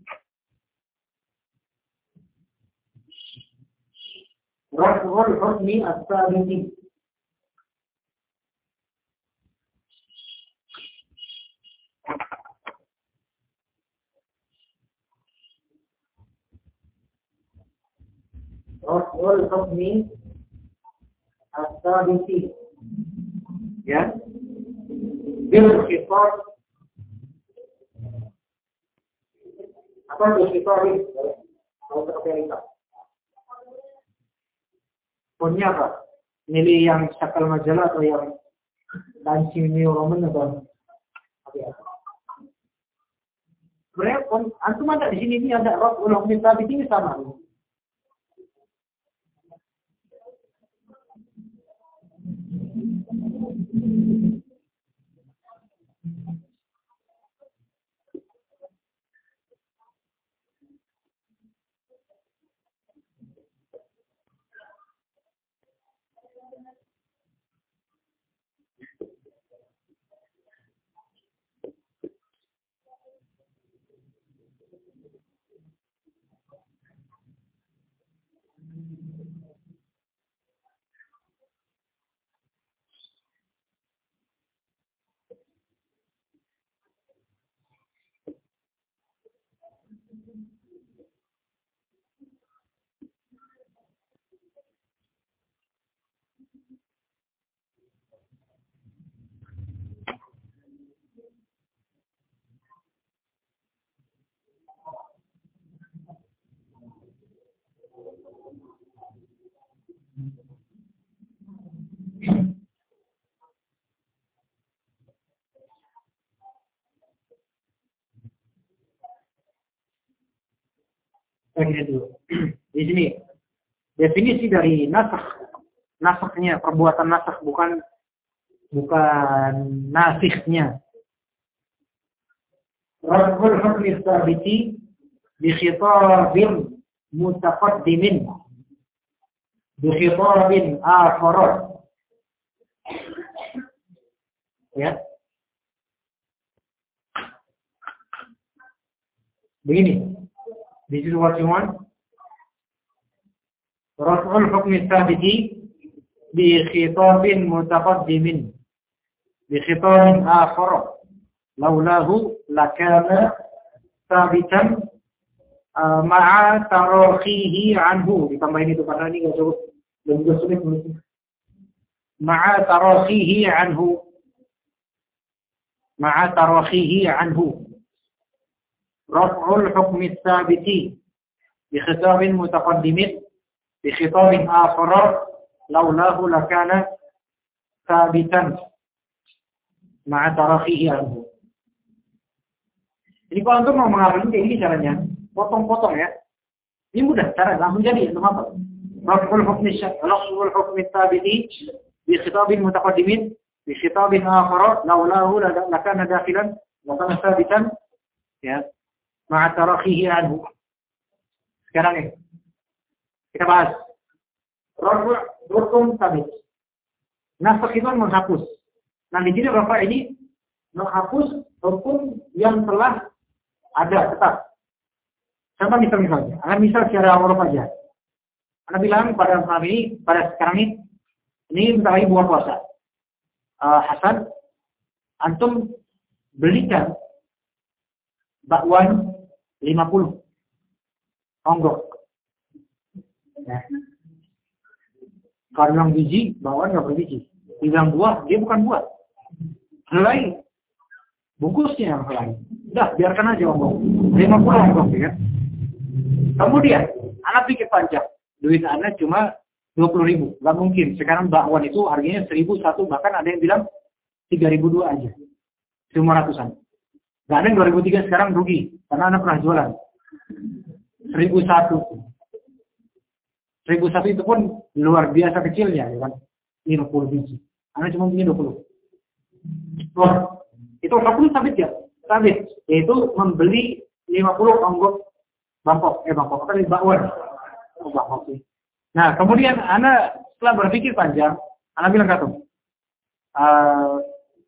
Raf'ul hukmi as-sabiti. Raf'ul hukmi as-sabiti, ya, bil khitab atau bil khitab atau terkait. Punya apa? Milih yang sakal majalah atau yang lansing New Roman atau apa ya? Sebenarnya antum ada di sini ini ada Raf'ul hukmi as-sabiti ini sama. Ini dulu. Di sini definisi dari nasakh. Nasakhnya, perbuatan nasakh, bukan bukan nasikhnya. Raf'ul hukmi tsabiti bi khitabin mutaqaddimin bi khitabin akhar. Ya. Begini. This is what you want. Raf'ul hukmi tsabiti bi khitabin mutaqaddimin bi khitabin akhar laulahu lakana thabitan uh, ma'a tarakhihi anhu. Ditambahin itu karena ini enggak cukup, belum sulit menulisnya. Ma'a tarakhihi anhu ma'a tarakhihi anhu raf'ul hukmi tsabiti bi khitabin mutaqaddimin bi khitabin akhar laulahu lakana thabitan ma'a tarakhihi anhu. Jadi kalau untuk mau menghafal kayak gini caranya, potong-potong ya. Ini mudah cara, langsung jadi untuk apa? Raf'ul hukmi raf'ul hukmi tsabiti bi khitabin mutaqaddimin bi khitabin akhar laulahu lakana dakhilan wa kana thabitan ya ma'a tarakhihi anhu. Sekarang nih kita bahas raf'ul hukum tsabit. Nasakh itu menghapus. Nah, di sini Bapak ini menghapus hukum yang telah ada tetap. Contoh misal-misalnya, Anda misal secara uruf aja. Anda bilang pada saat ini, pada sekarang ini, ini bentar lagi bulan puasa. Uh, Hasan, antum belikan bakwan lima puluh onggok. Ya. Kalau bilang biji, bakwan nggak berbiji. Bilang buah, dia bukan buah. Helai, bungkusnya yang helai. Udah, biarkan aja onggok. lima puluh onggok, ya kan? Kemudian, anak pikir panjang. Duit anak cuma dua puluh ribu. Gak mungkin. Sekarang bakwan itu harganya seribu satu. Bahkan ada yang bilang tiga ribu dua aja. lima ratusan. Gak ada yang dua ribu tiga sekarang rugi. Karena anak pernah jualan. seribu satu. seribu satu itu pun luar biasa kecilnya. Ya kan? lima puluh biji. Anak cuma punya dua puluh. Wah, itu dua puluh sabit ya? Sabit. Yaitu membeli lima puluh onggok bangkok. Eh bangkok. Apa ini? Bakwan. Oh, bangkok sih. Nah, kemudian Anda setelah berpikir panjang, Anda bilang kata, uh,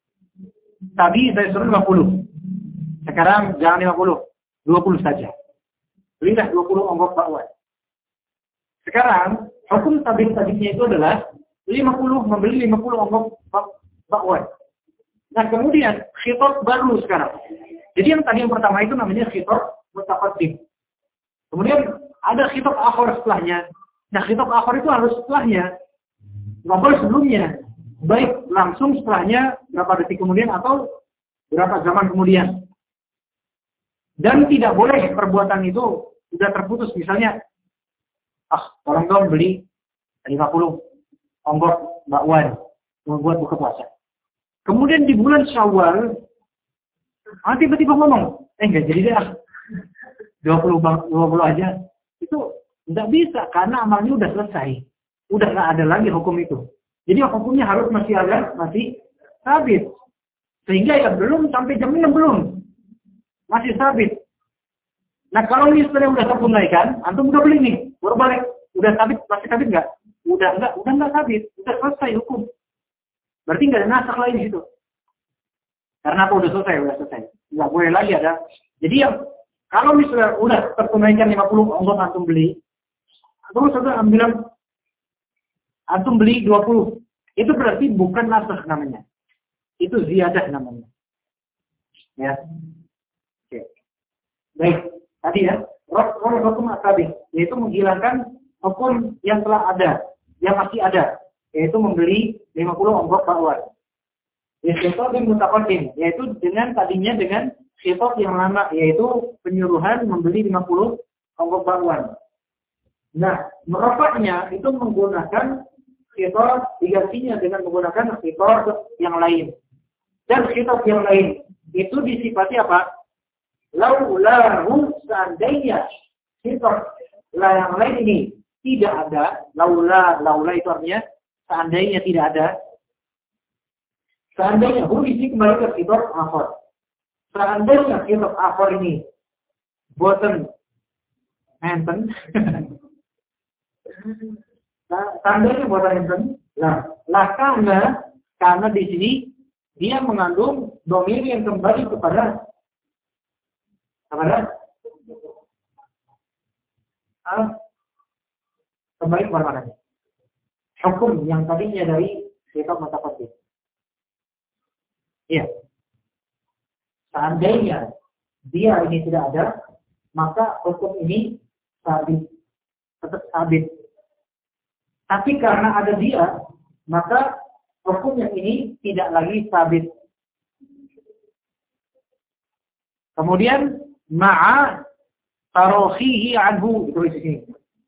tadi saya suruh lima puluh. Sekarang jangan lima puluh. dua puluh saja. Belilah dua puluh onggok bakwan. Sekarang, hukum sabit-sabitnya itu adalah lima puluh membeli lima puluh onggok bakwan. Nah, kemudian khitab baru sekarang. Jadi yang tadi yang pertama itu namanya khitab mutaqaddim. Kemudian ada khitab akhir setelahnya. Nah, khitab akhir itu harus setelahnya. Nggak boleh sebelumnya. Baik langsung setelahnya berapa detik kemudian atau berapa zaman kemudian. Dan tidak boleh perbuatan itu sudah terputus. Misalnya, ah, orang dong beli lima puluh onggok bakwan membuat buka puasa. Kemudian di bulan Syawal, ah, tiba-tiba ngomong, eh nggak jadi deh, dua puluh, dua puluh aja. Itu nggak bisa, karena amalnya udah selesai. Udah nggak ada lagi hukum itu. Jadi hukumnya harus masih ada, masih sabit. Sehingga ya belum sampai jam enam belum. Masih sabit. Nah kalau misalnya udah tertunaikan, antum udah beli nih, baru balik. Udah sabit, masih sabit nggak? Udah nggak, udah nggak sabit. Udah selesai hukum. Berarti nggak ada nasakh lagi di situ. Karena apa udah selesai, udah selesai. Nggak boleh lagi ada. Jadi yang kalau misalnya udah tertunaikan lima puluh onggok antum beli, terus saudara bilang antum beli dua puluh. Itu berarti bukan nasakh namanya. Itu ziyadah namanya. Ya. Oke. Baik, tadi ya, raf'ul hukum at-tabi, yaitu menghilangkan hukum yang telah ada, yang masih ada. Yaitu membeli lima puluh onggok bakwan. Khitab yang mutaqaddim, yaitu dengan tadinya dengan khitab yang lama, yaitu penyuruhan membeli lima puluh onggok bakwan. Nah, merofaknya itu menggunakan khitab digantinya dengan menggunakan khitab yang lain. Dan khitab yang lain itu disifati apa? Laulahu, seandainya khitab lah yang lain ini tidak ada, laula, laula itu artinya seandainya tidak ada, seandainya huruf ini kembali ke khitab akhir. Seandainya khitab akhir ini boten enten, seandainya boten enten, lah, lah karena karena di sini dia mengandung domir yang kembali kepada kepada ah, kembali kepada mana? Hukum yang tadinya dari kitab mutaqaddim. Iya. Seandainya dia ini tidak ada, maka hukum ini sabit, tetap sabit. Tapi karena ada dia, maka hukum yang ini tidak lagi sabit. Kemudian ma'a tarokhihi anhu, itu di sini.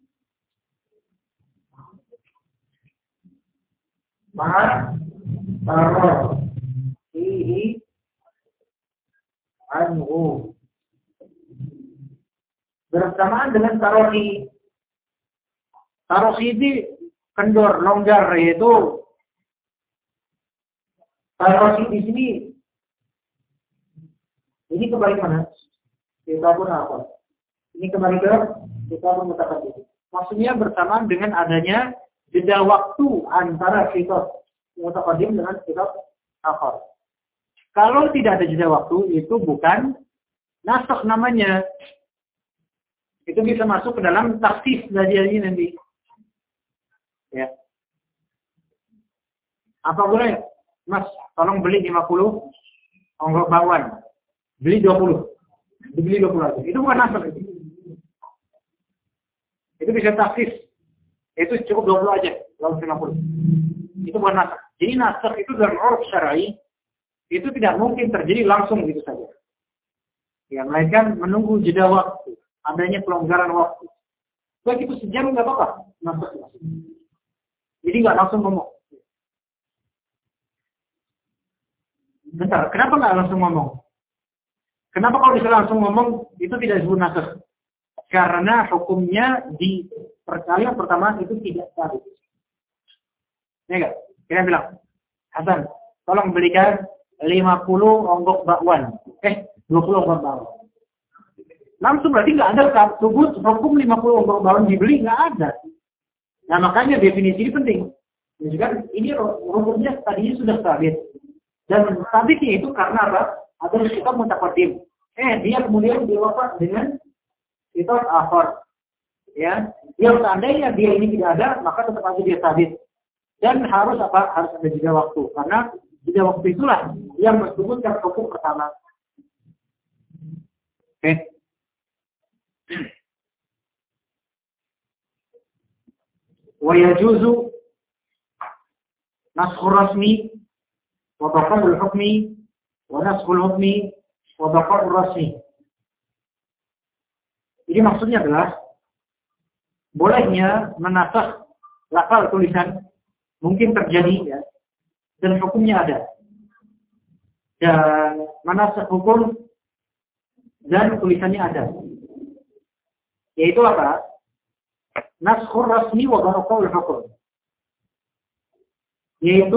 Ma'a tarokhihi anhu. Bersamaan dengan tarokhi. Tarokhi itu kendor, longgar, yaitu tarokhi di sini. Ini kembali mana? Kita pun apa? Ini kembali ke kita pun mutaqaddim. Maksudnya bersamaan dengan adanya jeda waktu antara kitab mutaqaddim dengan kitab akhir. Kalau tidak ada jeda waktu, itu bukan nasakh namanya. Itu bisa masuk ke dalam taksis dari nanti. Ya. Apa boleh? Mas, tolong beli lima puluh onggok bakwan. Beli dua puluh. Dibeli dua puluh aja. Itu bukan nasakh. Itu. Itu bisa taksis. Itu cukup dua puluh aja. Lalu lima puluh. Itu bukan nasakh. Jadi nasakh itu dalam uruf syar'i itu tidak mungkin terjadi langsung gitu saja. Ya, melainkan menunggu jeda waktu, adanya pelonggaran waktu. Baik itu sejam nggak apa-apa, nasakh. Jadi nggak langsung ngomong. Bentar, kenapa nggak langsung ngomong? Kenapa kalau bisa langsung ngomong itu tidak disebut nasakh? Karena hukumnya di perkalian pertama itu tidak sabit. Ya nggak? Kita bilang, Hasan, tolong belikan lima puluh onggok bakwan. Eh, dua puluh onggok bakwan. Langsung berarti nggak ada sebut hukum lima puluh onggok bakwan dibeli, nggak ada. Nah makanya definisi ini penting. Menunjukkan ini hukumnya tadinya sudah sabit. Dan sabitnya itu karena apa? Ada kitab mutaqaddim. Eh, dia kemudian diwafat dengan kitab akhir. Ya, yang seandainya dia ini tidak ada, maka tetap aja dia sabit. Dan harus apa? Harus ada jeda waktu. Karena jeda waktu itulah yang disebutkan hukum pertama. Oke. Okay. Wa yajuzu naskhul rasmi wa baqa'ul hukmi wa naskhul hukmi wa baqa'ur rasmi. Jadi maksudnya adalah bolehnya menasakh lafal tulisan mungkin terjadi ya, dan hukumnya ada. Dan menasakh hukum dan tulisannya ada. Yaitu apa? Naskhur rasmi wa baqa'ul hukum. Yaitu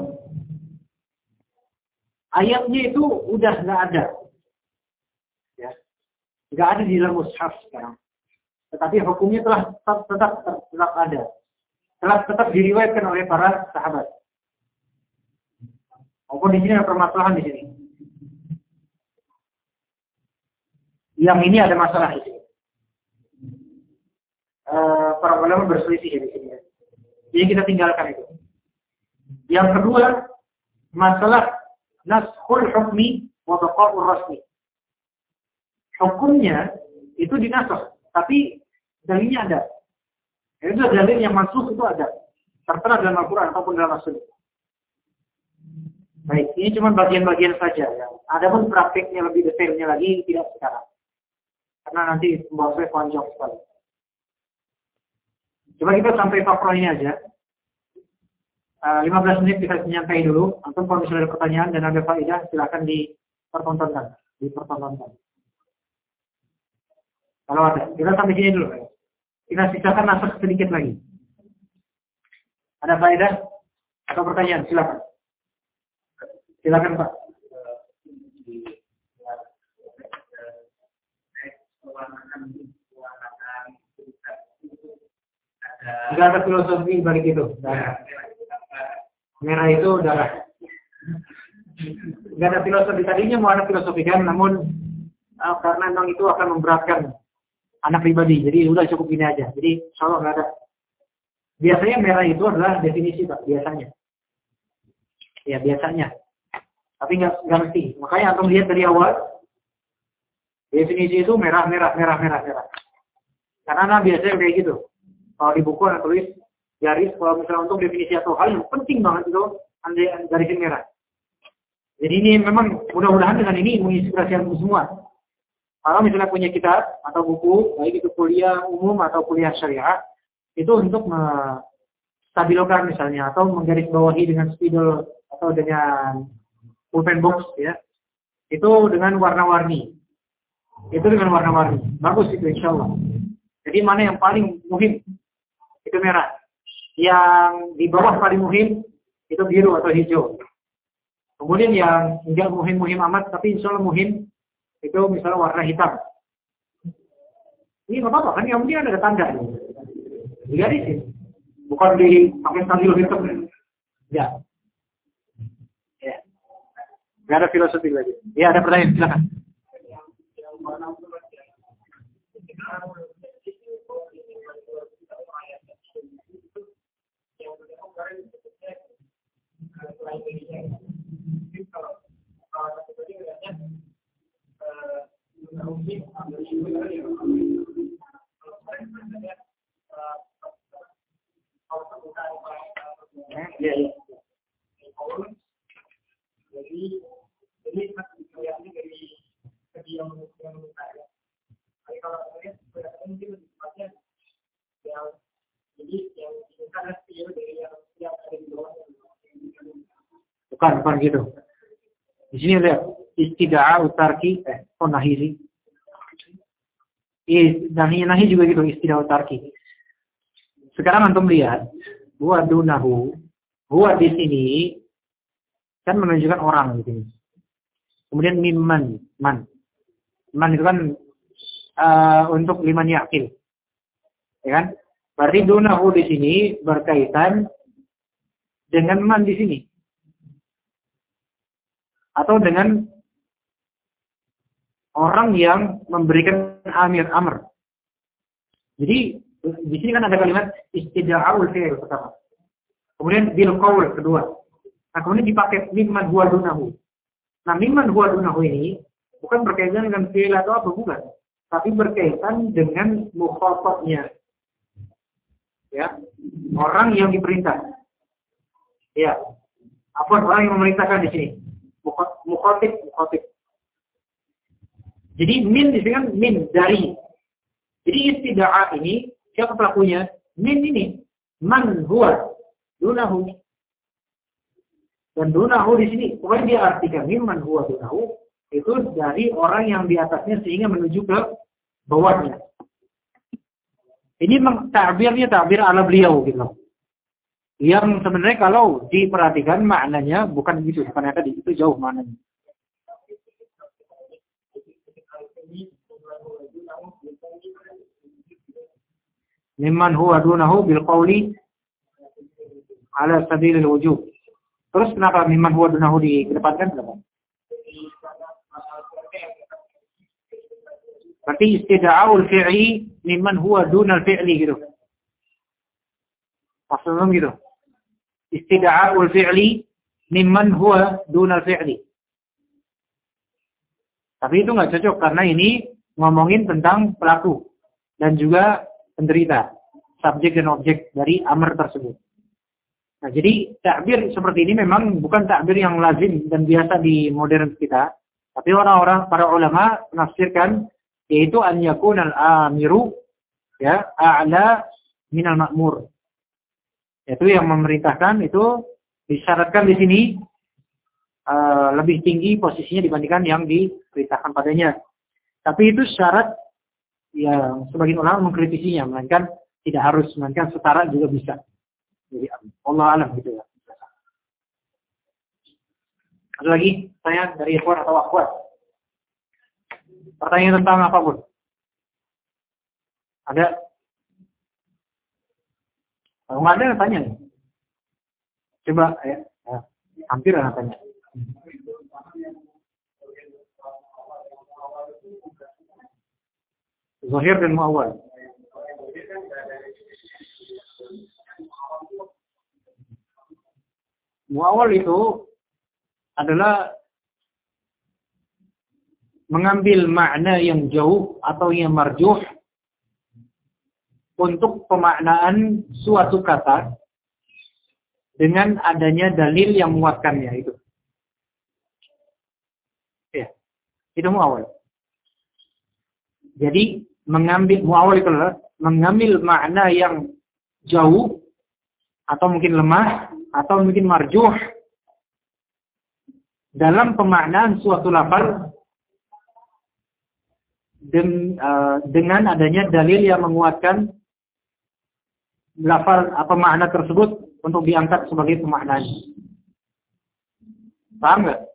ayatnya itu udah nggak ada. Ya. Nggak ada di dalam mushaf sekarang. Tetapi hukumnya telah tetap, tetap, tetap ada. Telah tetap diriwayatkan oleh para sahabat. Walaupun di sini ada permasalahan di sini. Yang ini ada masalah di sini. Uh, para ulama berselisih di sini. Jadi kita tinggalkan itu. Yang kedua, masalah naskhul hukmi wa baqa'ur rasmi. Hukumnya itu dinasakh, tapi dalilnya ada. Itu dalil yang masuk itu ada. Tertera dalam Al-Quran ataupun dalam As-Sunnah. Baik, ini cuma bagian-bagian saja. Ya. Adapun praktiknya lebih detailnya lagi tidak sekarang. Karena nanti pembahasannya panjang sekali. Coba kita sampai faktor ini aja. Uh, lima belas menit kita nyampai dulu. Antum kalau misalnya ada pertanyaan dan ada faedah, silakan dipertontonkan. Dipertontonkan. Kalau ada, kita sampai sini dulu. Kita sisakan nafas sedikit lagi. Ada faedah atau pertanyaan? Silakan. Silakan Pak. Tidak ada filosofi balik itu. Darah. Merah itu darah. Tidak ada filosofi. Tadinya mau ada filosofi kan, namun uh, karena memang itu akan memberatkan anak pribadi. Jadi udah cukup ini aja. Jadi insya Allah nggak ada. Biasanya merah itu adalah definisi Pak. Biasanya. Ya biasanya. Tapi nggak nggak mesti. Makanya antum lihat dari awal. Definisi itu merah, merah, merah, merah, merah. Karena biasanya kayak gitu. Kalau di buku ada tulis garis, kalau misalnya untuk definisi atau hal yang penting banget itu garisin merah. Jadi ini memang mudah-mudahan dengan ini menginspirasi antum semua. Kalau misalnya punya kitab atau buku, baik itu kuliah umum atau kuliah syariah, itu untuk menstabilkan misalnya atau menggarisbawahi dengan spidol atau dengan pulpen box ya. Itu dengan warna-warni. Itu dengan warna-warni. Bagus itu insya Allah. Jadi mana yang paling muhim? Itu merah. Yang di bawah paling muhim itu biru atau hijau. Kemudian yang enggak muhim-muhim amat tapi insya Allah muhim itu misalnya warna hitam. Ini nggak apa-apa kan? Yang penting ada tanda. Digarisin. Bukan di pakai stabilo hitam. Ya. Ya. Nggak ada filosofi lagi. Ya ada pertanyaan silakan. Ya, ya. Jadi, ini dari dari yang yang saya. Tapi kalau saya sudah mungkin tempatnya yang jadi yang karena video dari yang yang ada di bawah. Bukan, bukan gitu. Di sini lihat istida'a utarki eh oh nahi sih. Is nahi nahi juga gitu istida'a utarki. Sekarang antum lihat huwa dunahu, huwa di sini kan menunjukkan orang di sini. Kemudian mimman, man. Man itu kan uh, untuk liman yakil. Ya kan? Berarti dunahu di sini berkaitan dengan man di sini. Atau dengan orang yang memberikan amir amr. Jadi di sini kan ada kalimat istida'ul fi'il pertama. Kemudian bil qaul kedua. Nah, kemudian dipakai mimman huwa dunahu. Nah, mimman huwa dunahu ini bukan berkaitan dengan fi'il atau apa bukan, tapi berkaitan dengan mukhatabnya. Ya. Orang yang diperintah. Ya. Apa orang yang memerintahkan di sini? Mukhatib, mukhatib. Jadi min di sini kan min dari. Jadi istida'a ini siapa pelakunya? Min ini man huwa dunahu. Dan dunahu di sini pokoknya dia artikan min man huwa dunahu itu dari orang yang di atasnya sehingga menuju ke bawahnya. Ini memang ta'birnya ta'bir ala beliau gitu. Yang sebenarnya kalau diperhatikan maknanya bukan gitu, bukan tadi itu jauh maknanya. Mimman huwa dunahu bil qawli ala sabilil wujub. Terus kenapa mimman huwa dunahu dikedepankan kenapa? Berarti istida'ul fi'li mimman huwa dunal fi'li gitu. Maksudnya gitu. Istida'ul fi'li mimman huwa dunal fi'li. Tapi itu nggak cocok karena ini ngomongin tentang pelaku dan juga penderita, subjek dan objek dari amr tersebut. Nah, jadi takbir seperti ini memang bukan takbir yang lazim dan biasa di modern kita, tapi orang-orang para ulama menafsirkan yaitu an yakunal amiru ya a'la minal ma'mur. Yaitu yang memerintahkan itu disyaratkan di sini uh, lebih tinggi posisinya dibandingkan yang diperintahkan padanya. Tapi itu syarat ya sebagian ulama mengkritisinya, melainkan tidak harus, melainkan setara juga bisa. Jadi Allah alam gitu ya. Ada lagi pertanyaan dari ikhwan atau akhwat? Pertanyaan tentang apapun? Ada? Kalau nggak ada, tanya. Coba ya, ya. Hampir ada tanya. Zahir dan muawwal. Muawwal itu adalah mengambil makna yang jauh atau yang marjuh untuk pemaknaan suatu kata dengan adanya dalil yang menguatkannya itu. Ya, itu muawwal. Jadi mengambil muawwal itu adalah mengambil makna yang jauh atau mungkin lemah atau mungkin marjuh dalam pemaknaan suatu lafaz den, uh, dengan adanya dalil yang menguatkan lafaz apa makna tersebut untuk diangkat sebagai pemaknaan. Paham nggak?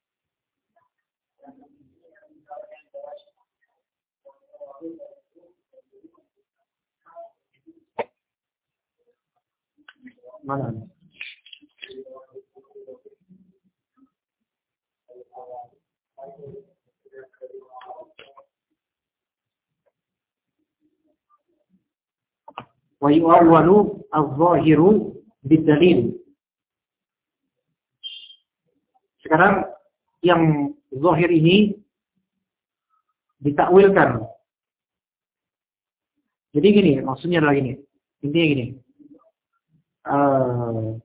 Mana? Wa yu'awwalu adh-dhahiru bid-dalil. Sekarang yang zahir ini ditakwilkan. Jadi gini, maksudnya adalah gini. Intinya gini. Uh,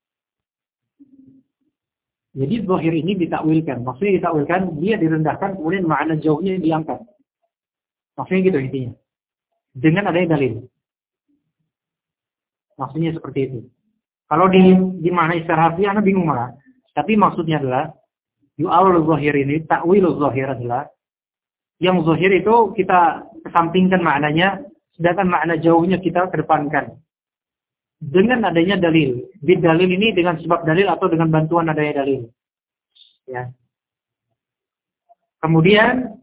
jadi zahir ini ditakwilkan. Maksudnya ditakwilkan, dia direndahkan, kemudian makna jauhnya diangkat. Maksudnya gitu intinya. Dengan adanya dalil. Maksudnya seperti itu. Kalau di dimaknai secara harfiah, Anda bingung malah. Tapi maksudnya adalah yu'awwal zahir ini, takwil zahir adalah yang zahir itu kita kesampingkan maknanya, sedangkan makna jauhnya kita kedepankan. Dengan adanya dalil. Bid dalil ini dengan sebab dalil atau dengan bantuan adanya dalil. Ya. Kemudian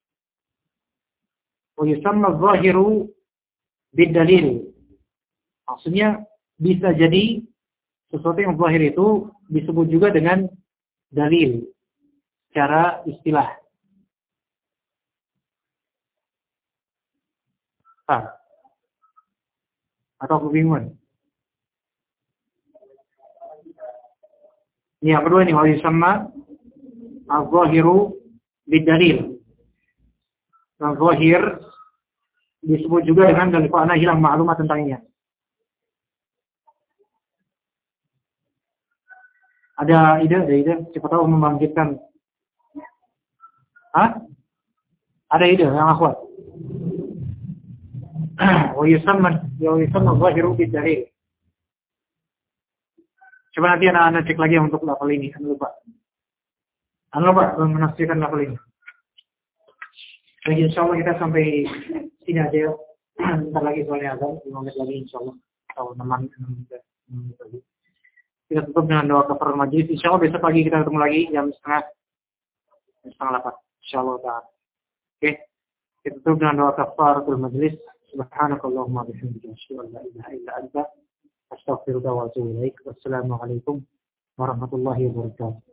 wa yusamma zahiru bid dalil. Maksudnya bisa jadi sesuatu yang zahir itu disebut juga dengan dalil secara istilah. Ah. Atau kebingungan? Ini yang kedua ini wa yusamma az-zahiru bid-dalil. Yang zahir disebut juga dengan dalil karena hilang maklumat tentangnya. Ada ide, ada ide, siapa tahu membangkitkan. Hah? Ada ide yang akhwat. Wa yusamma wa yusamma az-zahiru bid-dalil. Coba nanti anak-anak cek lagi untuk lafal ini, anda lupa. Anda lupa menafsirkan lafal ini. Jadi insya Allah kita sampai sini aja. Bentar lagi soalnya azan, lima menit lagi insya Allah. Atau enam menit lagi. Kita tutup dengan doa kafaratul majlis. Insya Allah besok pagi kita ketemu lagi jam setengah setengah delapan. Insya Allah. Oke. Kita tutup dengan doa kafaratul majlis. Subhanakallahumma bihamdika asyhadu an la ilaha illa anta astaghfiruka wa atubu ilaik. Wassalamualaikum warahmatullahi wabarakatuh.